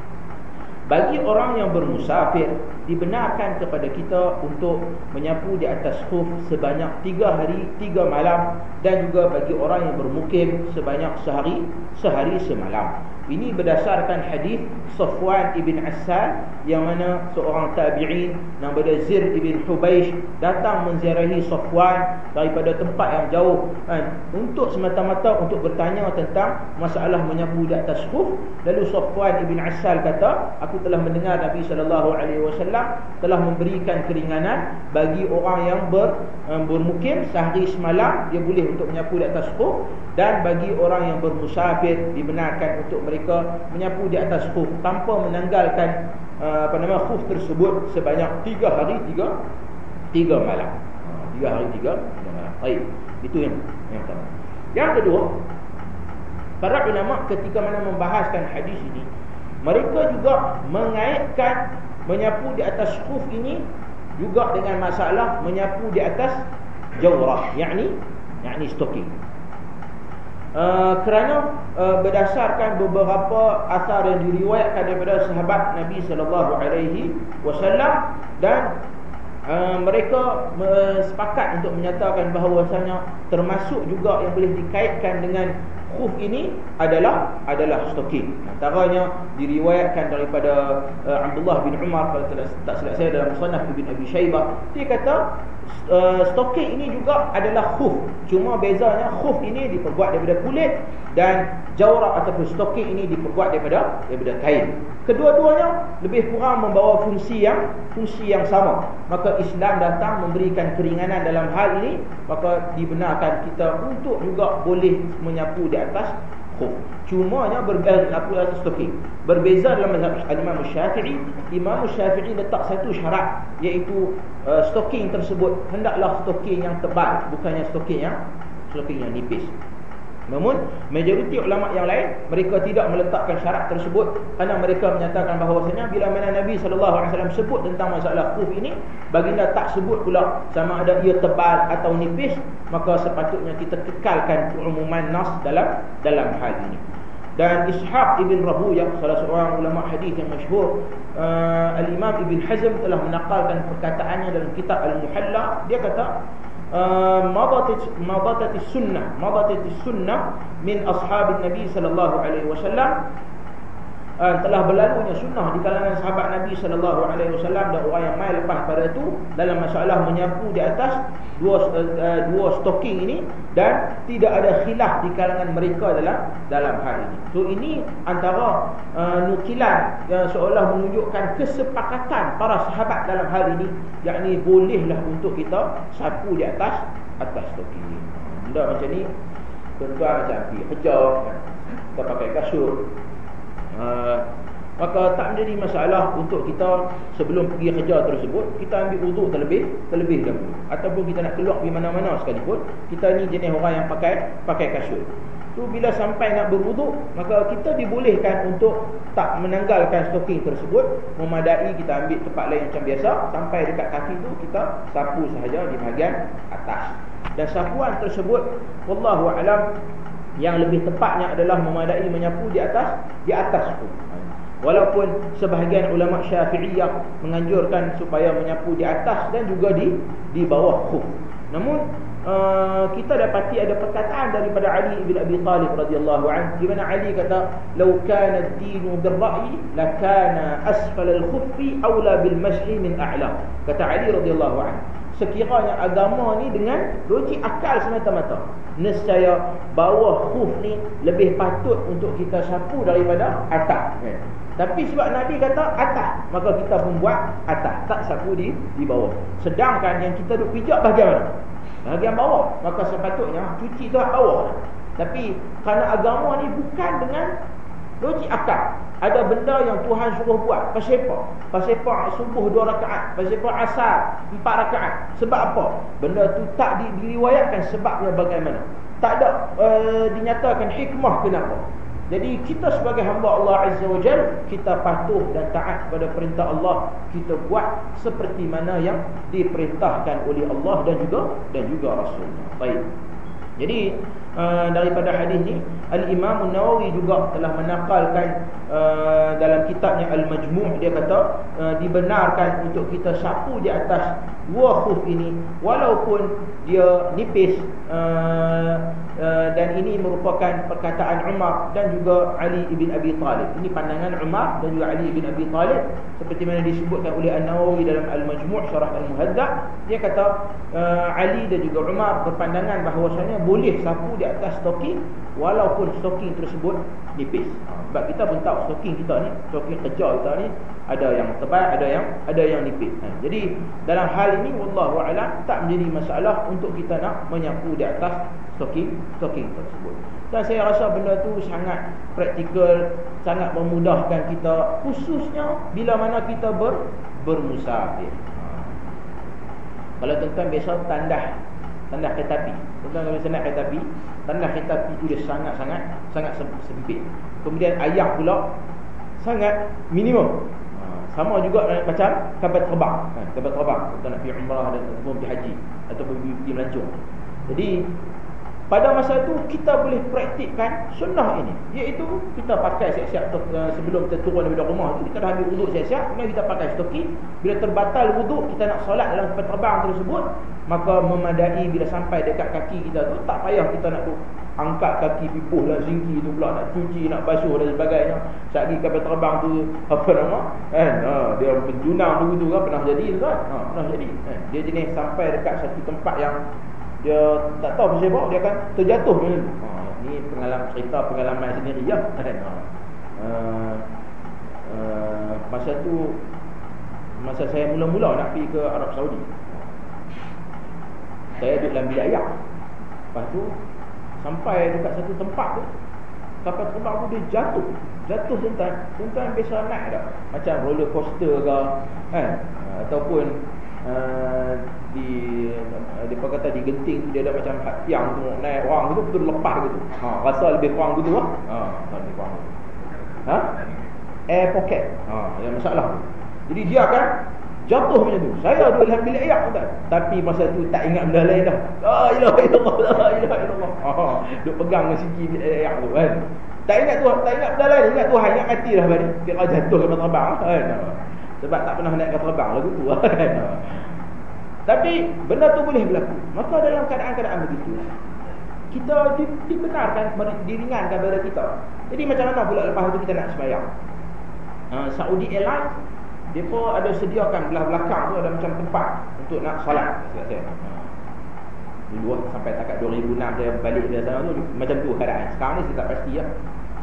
bagi orang yang bermusafir, dibenarkan kepada kita untuk menyapu di atas khuf sebanyak 3 hari 3 malam, dan juga bagi orang yang bermukim sebanyak sehari semalam. Ini berdasarkan hadis Safwan ibn Assal, yang mana seorang tabi'in nama dia Zir ibn Hubaish datang menziarahi Safwan daripada tempat yang jauh, untuk semata-mata untuk bertanya tentang masalah menyapu di atas khuf. Lalu Safwan ibn Assal kata, aku telah mendengar Nabi SAW telah memberikan keringanan bagi orang yang bermukim sehari semalam, dia boleh untuk menyapu di atas khuf, dan bagi orang yang bermusafir dibenarkan untuk mereka menyapu di atas khuf tanpa menanggalkan khuf tersebut sebanyak 3 hari 3 malam. 3 hari 3 malam. Baik, itu yang pertama. Yang kedua, para ulama ketika mana membahaskan hadis ini, mereka juga mengaitkan menyapu di atas khuf ini juga dengan masalah menyapu di atas jawrah, yakni stoking. Kerana berdasarkan beberapa asar yang diriwayatkan daripada sahabat Nabi sallallahu alaihi wasallam, dan mereka sepakat untuk menyatakan bahawasanya termasuk juga yang boleh dikaitkan dengan khuf ini adalah stoking. Antaranya diriwayatkan daripada Abdullah bin Umar, kalau tak silap saya, dalam Musannaf Ibn Abi Shaybah, dia kata stoking ini juga adalah khuf, cuma bezanya khuf ini diperbuat daripada kulit dan jawrah ataupun stoking ini diperbuat daripada kain. Kedua-duanya lebih kurang membawa fungsi yang sama. Maka Islam datang memberikan keringanan dalam hal ini, maka dibenarkan kita untuk juga boleh menyapu di atas khuf. Cumanya menyapu di atas stoking. Berbeza dalam mazhab Imam Syafi'i. Imam Syafi'i letak satu syarat, iaitu stoking tersebut hendaklah stoking yang tebal, bukannya stoking yang nipis. Namun majoriti ulama yang lain, mereka tidak meletakkan syarat tersebut, kerana mereka menyatakan bahawasanya bila mana Nabi SAW sebut tentang masalah khuf ini, baginda tak sebut pula sama ada ia tebal atau nipis, maka sepatutnya kita kekalkan keumuman nas dalam hal ini. Dan Ishaq ibn Rahuyah, salah seorang ulama hadis yang masyhur, Al-Imam Ibn Hazm telah menakalkan perkataannya dalam kitab Al-Muhalla. Dia kata, مضت السنة من أصحاب النبي صلى الله عليه وسلم, telah berlalunya sunnah di kalangan sahabat Nabi sallallahu alaihi wasallam dan orang yang mai lepas pada itu dalam masalah menyapu di atas dua stoking ini, dan tidak ada khilaf di kalangan mereka dalam hal ini. So ini antara nukilan yang seolah menunjukkan kesepakatan para sahabat dalam hal ini, yakni bolehlah untuk kita sapu di atas stoking ini. Benda macam ni tuan-tuan macam pergi kerja, kita pakai kasut, maka tak menjadi masalah untuk kita sebelum pergi kerja tersebut kita ambil wuduk terlebih dahulu, ataupun kita nak keluar di mana-mana sekalipun, kita ni jenis orang yang pakai kasut. Tu bila sampai nak berwuduk, maka kita dibolehkan untuk tak menanggalkan stoking tersebut, memadai kita ambil tempat lain macam biasa, sampai dekat kaki tu kita sapu sahaja di bahagian atas. Dan sapuan tersebut wallahu alam yang lebih tepatnya adalah memadai menyapu di atas khuf. Walaupun sebahagian ulama Syafi'iyah menganjurkan supaya menyapu di atas dan juga di bawah khuf. Namun kita dapati ada perkataan daripada Ali bin Abi Talib radhiyallahu anhu, di mana Ali kata, "Law kana ad-dinu bir-ra'yi la kana asfal al-khuffi aula bil-mash'i min a'la." Kata Ali radhiyallahu anhu, sekiranya agama ni dengan logik akal semata-mata, nescaya bawah khuf ni lebih patut untuk kita sapu daripada atas. Tapi sebab Nabi kata atas, maka kita pun buat atas, tak sapu di bawah. Sedangkan yang kita duk pijak bahagian mana? Bahagian bawah, maka sepatutnya cuci tu bawah. Tapi kerana agama ni bukan dengan logik akal, ada benda yang Tuhan suruh buat, passepak subuh 2 rakaat, passepak asar 4 rakaat. Sebab apa? Benda tu tak diriwayatkan sebabnya bagaimana, tak ada dinyatakan hikmah kenapa. Jadi kita sebagai hamba Allah Azza wa Jalla, kita patuh dan taat kepada perintah Allah, kita buat seperti mana yang diperintahkan oleh Allah dan juga Rasulnya. Baik. Jadi daripada hadis ni, Al-Imam An-Nawawi juga telah menakalkan dalam kitabnya Al-Majmu', dia kata dibenarkan untuk kita sapu di atas dua khuf ini walaupun dia nipis, dan ini merupakan perkataan Umar dan juga Ali ibn Abi Talib. Ini pandangan Umar dan juga Ali ibn Abi Talib, seperti mana disebutkan oleh An-Nawawi dalam Al-Majmu' Syarah Al-Muhadzab. Dia kata Ali dan juga Umar berpandangan bahawasanya boleh sapu di atas stocking walaupun stocking tersebut nipis. Sebab kita pun tahu stocking kita ni, stocking kerja kita ni, ada yang tebal, ada yang nipis. Jadi dalam hal ini wallahu a'lam tak menjadi masalah untuk kita nak menyapu di atas stocking tersebut. Dan saya rasa benda tu sangat praktikal, sangat memudahkan kita, khususnya bila mana kita bermusafir. Kalau tuan-tuan biasa tandas kereta api, tuan-tuan kalau biasa naik kereta api, tandas kereta api tu dia sangat sempit. Kemudian ayak pula sangat minimum. Sama juga macam kapal terbang. Kapal terbang kita nak pergi umrah ataupun pergi haji ataupun pergi melancong. Jadi pada masa itu kita boleh praktikkan sunnah ini, iaitu kita pakai siap-siap sebelum kita turun daripada rumah tu, kita dah ambil wuduk siap-siap, kemudian kita pakai stocking. Bila terbatal wuduk, kita nak solat dalam kapal terbang tersebut, maka memadai bila sampai dekat kaki kita tu, tak payah kita nak angkat kaki pipuh dan singki tu pula, nak cuci, nak basuh dan sebagainya. Sekali kapal terbang tu apa nama dia penjunang begitu kan, pernah jadi kan? Pernah jadi. Dia jenis sampai dekat satu tempat yang dia tak tahu pasal bawa, dia akan terjatuh macam tu. Ni pengalaman sendiri ya. Masa saya mula-mula nak pergi ke Arab Saudi, saya duduk dalam bilik ayak. Lepas tu sampai dekat satu tempat tu, kapal terbang tu dia jatuh tuan-tuan biasa naik tak, macam roller coaster ke ataupun dia kata di genting tu dia ada macam tiang tu naik orang tu betul lepas gitu. Rasa lebih kurang gitu lah. Lebih kurang. Air pocket. Yang masalah. Jadi dia akan jatuh macam tu. Saya duduk dalam bilik ayak tuan. Tapi masa tu tak ingat benda lain dah. La ilaha illallah. Duk pegang siki bilik ayak tu kan. Tak ingat benda lain, ingat Tuhan, ingat mati dah balik. Kira jatuh ke terbang kan. Sebab tak pernah naik kapal terbang lagu tu kan. Tapi benda tu boleh berlaku. Maka dalam keadaan-keadaan begitu, kita dibenarkan, diringankan pada kita. Jadi macam mana pula lepas tu kita nak sembahyang? Saudi Airlines dia pun ada sediakan belah belakang tu ada macam tempat untuk nak solat. Dulu sampai takat 2006 saya balik dari sana tu macam tu keadaan. Sekarang ni saya tak pasti ya.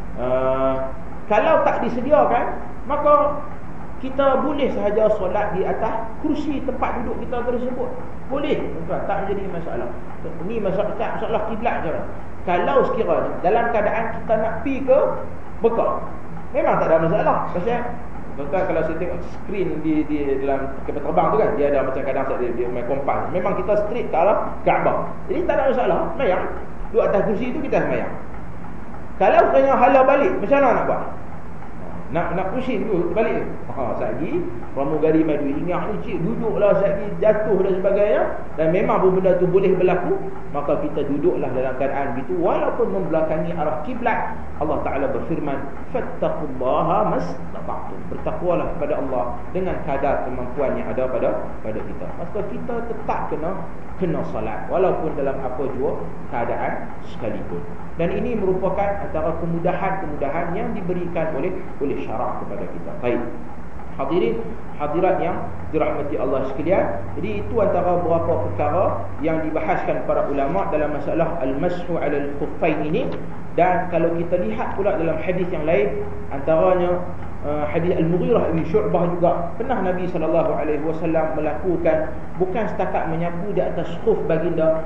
Kalau tak disediakan, maka kita boleh sahaja solat di atas kursi tempat duduk kita tersebut. Boleh, tuan-tuan, tak menjadi masalah. Ini masalah kiblat je. Kalau sekiranya dalam keadaan kita nak pergi ke Mekah, memang tak ada masalah. Pasal tuan-tuan kalau saya tengok skrin di dalam kapal terbang tu kan, dia ada macam kadang dia main kompas. Memang kita straight ke arah Kaabah. Jadi tak ada masalah. Sembahyang duduk atas kursi tu kita sembahyang. Kalau kena halau balik, macam mana nak buat? Nak pusing tu balik. Sekali pramugari maju ingat ni cik duduklah sekali jatuh dan sebagainya, dan memang benda tu boleh berlaku, maka kita duduklah dalam keadaan begitu walaupun membelakangi arah kiblat. Allah Taala berfirman, fattaqullaha mastata'tum, bertakwalah kepada Allah dengan kadar kemampuan yang ada pada kita. Maka kita tetap kena salat walaupun dalam apa jua keadaan sekalipun. Dan ini merupakan antara kemudahan-kemudahan yang diberikan oleh syarak kepada kita. Baik. Hadirin, hadirat yang dirahmati Allah sekalian. Jadi itu antara beberapa perkara yang dibahaskan para ulama dalam masalah al-mashu 'ala al-khuffain ini. Dan kalau kita lihat pula dalam hadis yang lain, antaranya hadis Al-Mughirah bin Syu'bah juga pernah Nabi SAW melakukan, bukan setakat menyapu di atas khuf baginda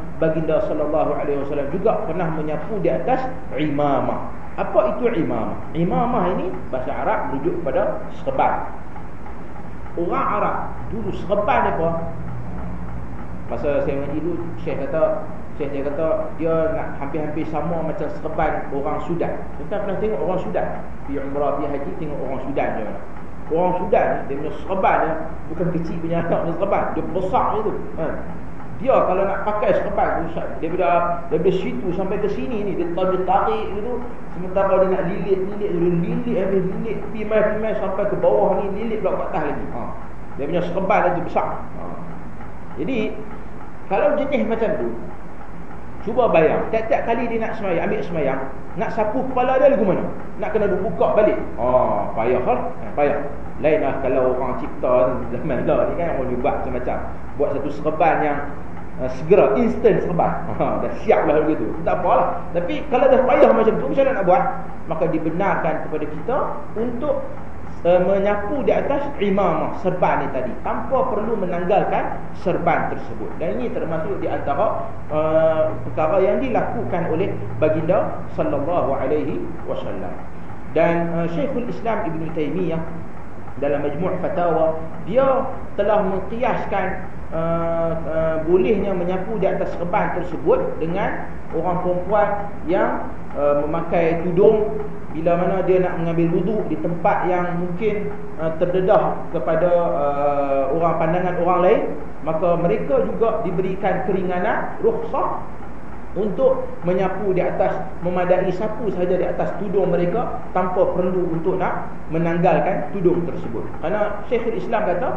SAW, juga pernah menyapu di atas imamah. Apa itu imamah? Imamah ini bahasa Arab merujuk kepada serban. Orang Arab dulu serban apa? Masa saya mengaji dulu, Syekh dia kata dia nak hampir-hampir sama macam serban orang Sudan. Kita pernah tengok orang Sudan pergi umrah, pergi haji, tengok orang Sudan macam mana. Orang Sudan dia punya serban dia bukan kecil punya anak punya serban, dia besar je tu. Dia kalau nak pakai serban tu daripada situ sampai ke sini ni dia tarik gitu, sementara dia nak lilit habis lilit pimai sampai ke bawah ni, lilit pula ke atas lagi. Dia punya serban itu besar. Jadi kalau jenis macam tu, cuba bayang, tiap-tiap kali dia nak semayang, ambil semayang, nak sapu kepala dia lagu mana? Nak kena buka balik. Payah. Lainlah kalau orang cipta zaman dah ni kan, orang buat macam buat satu serban yang segera, instant serban. Dah siap lah begitu. Tak apalah. Tapi kalau dah payah macam tu, macam mana nak buat? Maka dibenarkan kepada kita untuk menyapu di atas imamah serban ni tadi, tanpa perlu menanggalkan serban tersebut. Dan ini termasuk di antara perkara yang dilakukan oleh baginda sallallahu alaihi wasallam. Dan Syekhul Islam Ibn Taymiyah dalam Majmu' Fatawa, dia telah mengkiaskan bolehnya menyapu di atas serban tersebut dengan orang perempuan yang memakai tudung bila mana dia nak mengambil wuduk di tempat yang mungkin terdedah kepada orang pandangan orang lain, maka mereka juga diberikan keringanan, rukhsah untuk menyapu di atas, memadai sapu saja di atas tudung mereka tanpa perlu untuk nak menanggalkan tudung tersebut. Kerana Syekhul Islam kata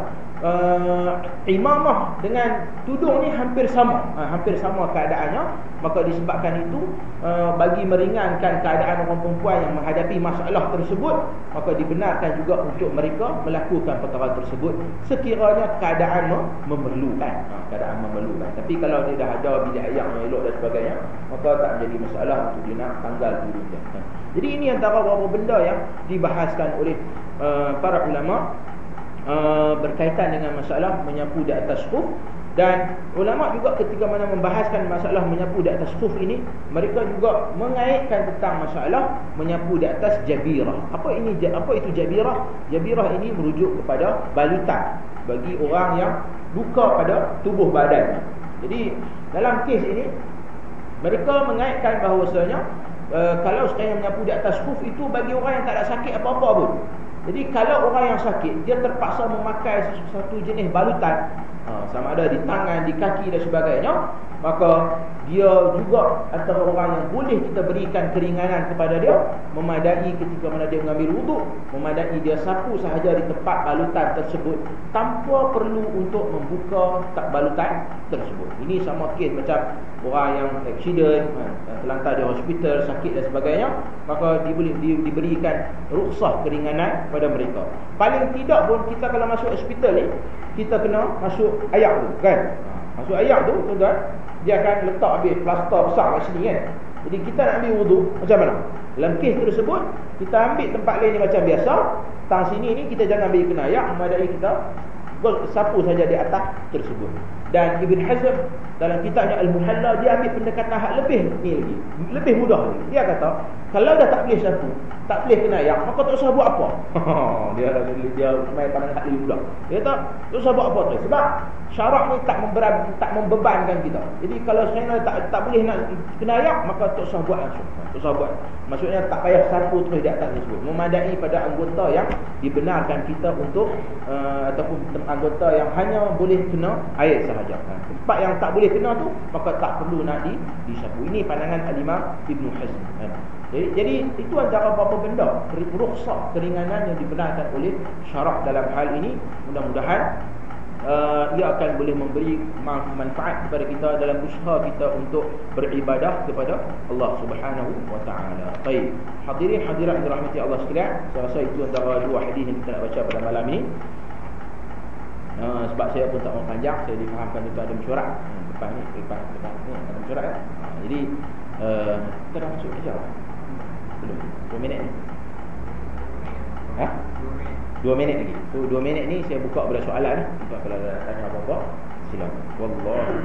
imamah dengan tudung ni hampir sama keadaannya. Maka disebabkan itu bagi meringankan keadaan orang perempuan yang menghadapi masalah tersebut, maka dibenarkan juga untuk mereka melakukan perkara tersebut sekiranya keadaan memerlukan. Tapi kalau dia dah ada bilik air yang elok dan sebagainya, maka tak menjadi masalah untuk dia nak tanggal tudungnya. Jadi ini antara beberapa benda yang dibahaskan oleh para ulama berkaitan dengan masalah menyapu di atas khuf. Dan ulama juga ketika mana membahaskan masalah menyapu di atas khuf ini, mereka juga mengaitkan tentang masalah menyapu di atas jabirah. Apa itu jabirah? Jabirah ini merujuk kepada balutan bagi orang yang luka pada tubuh badannya. Jadi dalam kes ini mereka mengaitkan bahawasanya kalau sekiranya menyapu di atas khuf itu bagi orang yang tak ada sakit apa-apa pun. Jadi kalau orang yang sakit, dia terpaksa memakai sesuatu jenis balutan, sama ada di tangan, di kaki dan sebagainya, maka dia juga antara orang yang boleh kita berikan keringanan kepada dia, memadai ketika mana dia mengambil wuduk, memadai dia sapu sahaja di tempat balutan tersebut tanpa perlu untuk membuka tak balutan tersebut. Ini sama kes macam orang yang accident, terlantar di hospital, sakit dan sebagainya, maka diberikan rukhsah keringanan kepada mereka. Paling tidak pun kita kalau masuk hospital ni, kita kena masuk ayak tu kan. Masuk ayak tu tuan-tuan, dia akan letak habis plaster besar kat sini kan. Jadi kita nak ambil wuduk macam mana? Dalam kes tersebut, kita ambil tempat lain ni macam biasa. Tang sini ni kita jangan ambil kena ayak, memadai kita sapu saja di atas tersebut. Dan Ibn Hazm dalam kitabnya Al-Muhalla, dia ambil pendekatan hak lebih ni lagi, lebih mudah lagi. Dia kata kalau dah tak boleh sapu, tak boleh kena ayak, maka tak usah buat apa. dia main pandangan hak lebih mudah. Dia kata tak usah buat apa tu, sebab syarak ni tak membebankan kita. Jadi kalau sebenarnya tak boleh nak kena ayak, maka tak usah buat langsung. Tak usah buat. Maksudnya tak payah sapu terus di atas tersebut. Memadai pada anggota yang dibenarkan kita untuk ataupun anggota yang hanya boleh kena air sahaja. Tempat yang tak boleh kena tu, maka tak perlu nak disapu. Ini pandangan Al-Imam Ibn Hazm. Jadi itu antara beberapa benda rukhsah keringanan yang dibenarkan oleh syarak dalam hal ini. Mudah-mudahan ia akan boleh memberi manfaat kepada kita dalam usaha kita untuk beribadah kepada Allah Subhanahu wa taala. Baik, hadirin hadirat dirahmati Allah sekalian, saya rasa itu antara dua hadis yang kita nak baca pada malam ini. Sebab saya pun tak mau panjang, saya difahamkan itu ada mesyuarat depan ni ada mesyuarat kan. Jadi kita dah masuk saja. Belum 2 minit ni. 2 minit lagi. So 2 minit ni saya buka pada soalan. Kalau ada tanya apa-apa, silakan. Wallahu.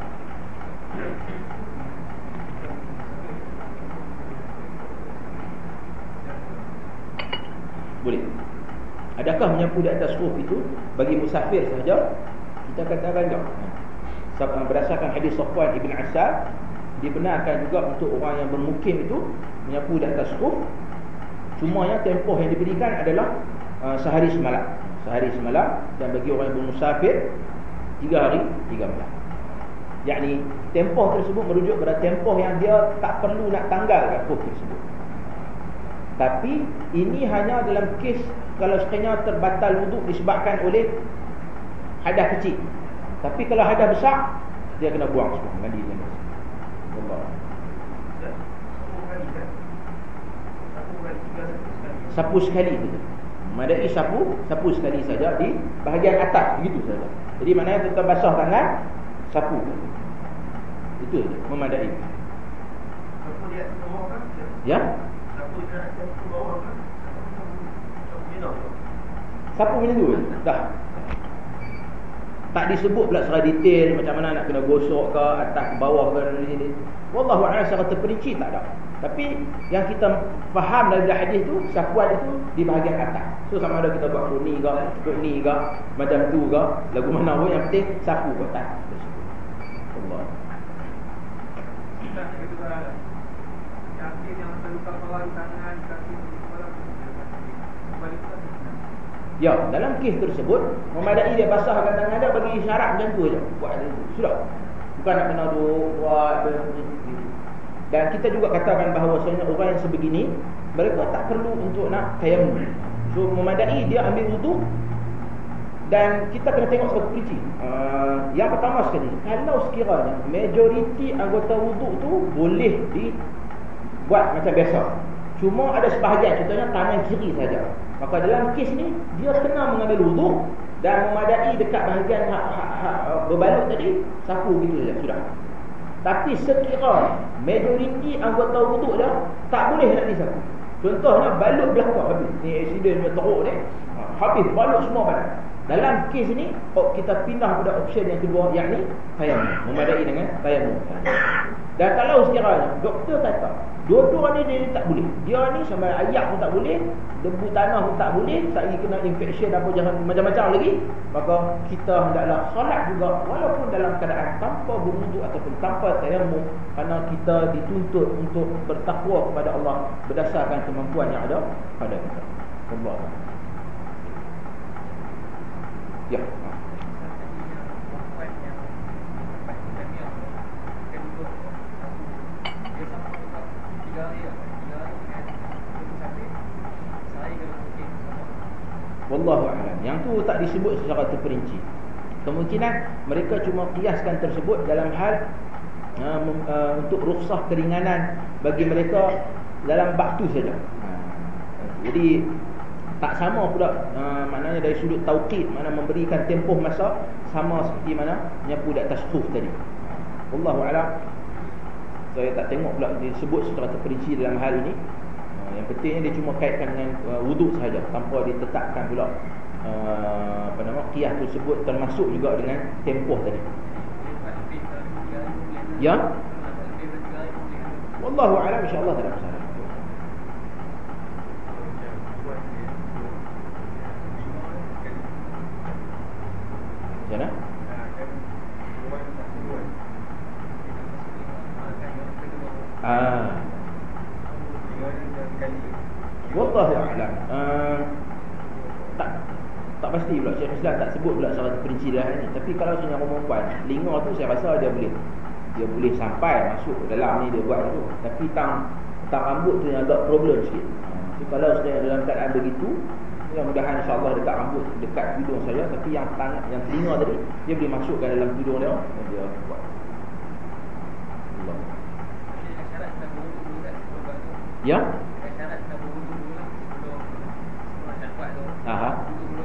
Boleh. Adakah menyapu di atas khuf itu bagi musafir saja? Kita katakan tak. Berdasarkan hadis Safwan Ibn Asad, dibenarkan juga untuk orang yang bermukim itu menyapu di atas khuf. Cumanya tempoh yang diberikan adalah sehari semalam. Dan bagi orang yang bermusafir 3 hari 3 malam. yakni tempoh tersebut merujuk pada tempoh yang dia tak perlu nak tanggalkan khuf tersebut. Tapi ini hanya dalam kes kalau sekiranya terbatal wuduk disebabkan oleh hadas kecil. Tapi kalau hadas besar, dia kena buang semua, mandi dengan Allah. Sapu sekali saja. Memadai sapu sekali saja di bahagian atas, begitu saja. Jadi maknanya kita basah tangan, sapu. Itu saja, memadai. Sapu di atas bawah kan? Ya? Sapu di atas bawah kan? Sapu minum. Sapu macam tu dah. Tak disebut pula secara detail macam mana nak kena gosok ke atas ke bawah ke sini. Wallahu a'lam secara terperinci tak ada. Tapi yang kita faham dari hadis tu, sapuan itu di bahagian atas. So sama ada kita buat ni ke, buat ni ke, macam tu ke, lagu mana pun yang penting sapu ke atas. Allah. Kita juga yakin yang terluka bawah di tangan, kaki, kepala, balik ke. Ya, dalam kes tersebut memadai dia basahkan tangan dia, bagi isyarat macam tu je. Buat macam tu. Sudah. Bukan nak kena buat dan kita juga katakan bahawasanya orang yang sebegini mereka tak perlu untuk nak tayamum. So memadai dia ambil wuduk. Dan kita kena tengok satu perici. Yang pertama sekali, kalau sekiranya majoriti anggota wuduk tu boleh dibuat macam biasa, cuma ada sebahagian, contohnya tangan kiri saja, maka dalam kes ni dia kena mengambil wuduk dan memadai dekat bahagian berbalut tadi, sapu gitu saja sudah. Tapi sekiranya majoriti anggota wuduk dia tak boleh nak disapu, contohnya balut belakang habis, ni accident yang teruk ni, habis balut semua badan. Dalam kes ni kita pindah pada option yang kedua, yakni tayamum, memadai dengan tayamum. Dan kalau sekiranya doktor kata dua-dua ni dia tak boleh, dia ni sampai ayak pun tak boleh, debu tanah pun tak boleh, tak lagi kena infection apa jangan macam-macam lagi, maka kita hendaklah solat juga walaupun dalam keadaan tanpa berwuduk ataupun tanpa tayamum, kerana kita dituntut untuk bertakwa kepada Allah berdasarkan kemampuan yang ada pada kita. Allah. Ya. Wallahu a'lam. Yang tu tak disebut secara terperinci. Kemungkinan mereka cuma kiaskan tersebut dalam hal untuk rukhsah keringanan bagi mereka dalam bab tu saja. Jadi tak sama pula maknanya dari sudut tauqid, mana memberikan tempoh masa sama seperti mana nyapu di atas khuf tadi. Wallahu a'lam. Saya tak tengok pula disebut secara terperinci dalam hal ini. Yang pentingnya dia cuma kaitkan dengan wuduk sahaja, tanpa ditetapkan pula qiyas tersebut termasuk juga dengan tempoh tadi. Ya. Wallahu a'lam, insya-Allah tak ada masalah. Jangan. Wallahu a'lam. Tak pasti pula Syekh Islam tak sebut pula secara terperinci dah ni. Tapi kalau sebenarnya orang perempuan, telinga tu saya rasa dia boleh sampai masuk ke dalam ni, dia buat tu. Tapi tang rambut tu yang agak problem sikit. Jadi kalau sebenarnya dalam keadaan begitu, mudah-mudahan insya-Allah dekat rambut, dekat hidung saya, tapi yang telinga tadi dia boleh masukkan dalam hidung dia dan dia buat. Allah. Ya? Aha.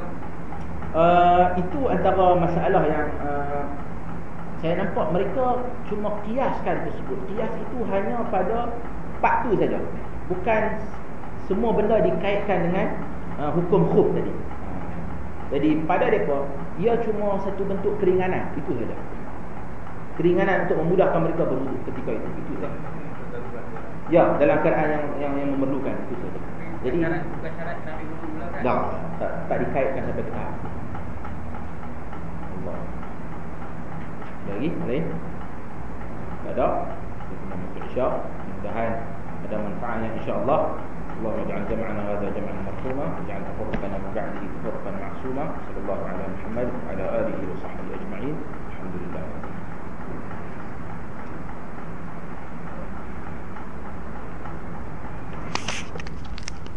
Itu antara masalah yang saya nampak mereka cuma kiaskan tersebut. Kias itu hanya pada part tu saja, bukan semua benda dikaitkan dengan hukum khuf tadi. Jadi pada mereka ia cuma satu bentuk keringanan, itu saja. Keringanan untuk memudahkan mereka berwuduk ketika itu saja. Ya, dalam keadaan yang memerlukan, itu saja. Jadi bukan syarat Nabi wudu pula kan? Tak dikaitkan sampai ke tahap. Allah. Lagi lain? Tak ada. Kita mungkin insya-Allah, mudah-mudahan ada manfaatnya insya-Allah. اللهم اجعل جمعنا هذا جمعا مرحوما واجعل تفرقنا من بعده تفرقا معصوما صلى الله على محمد وعلى اله وصحبه اجمعين.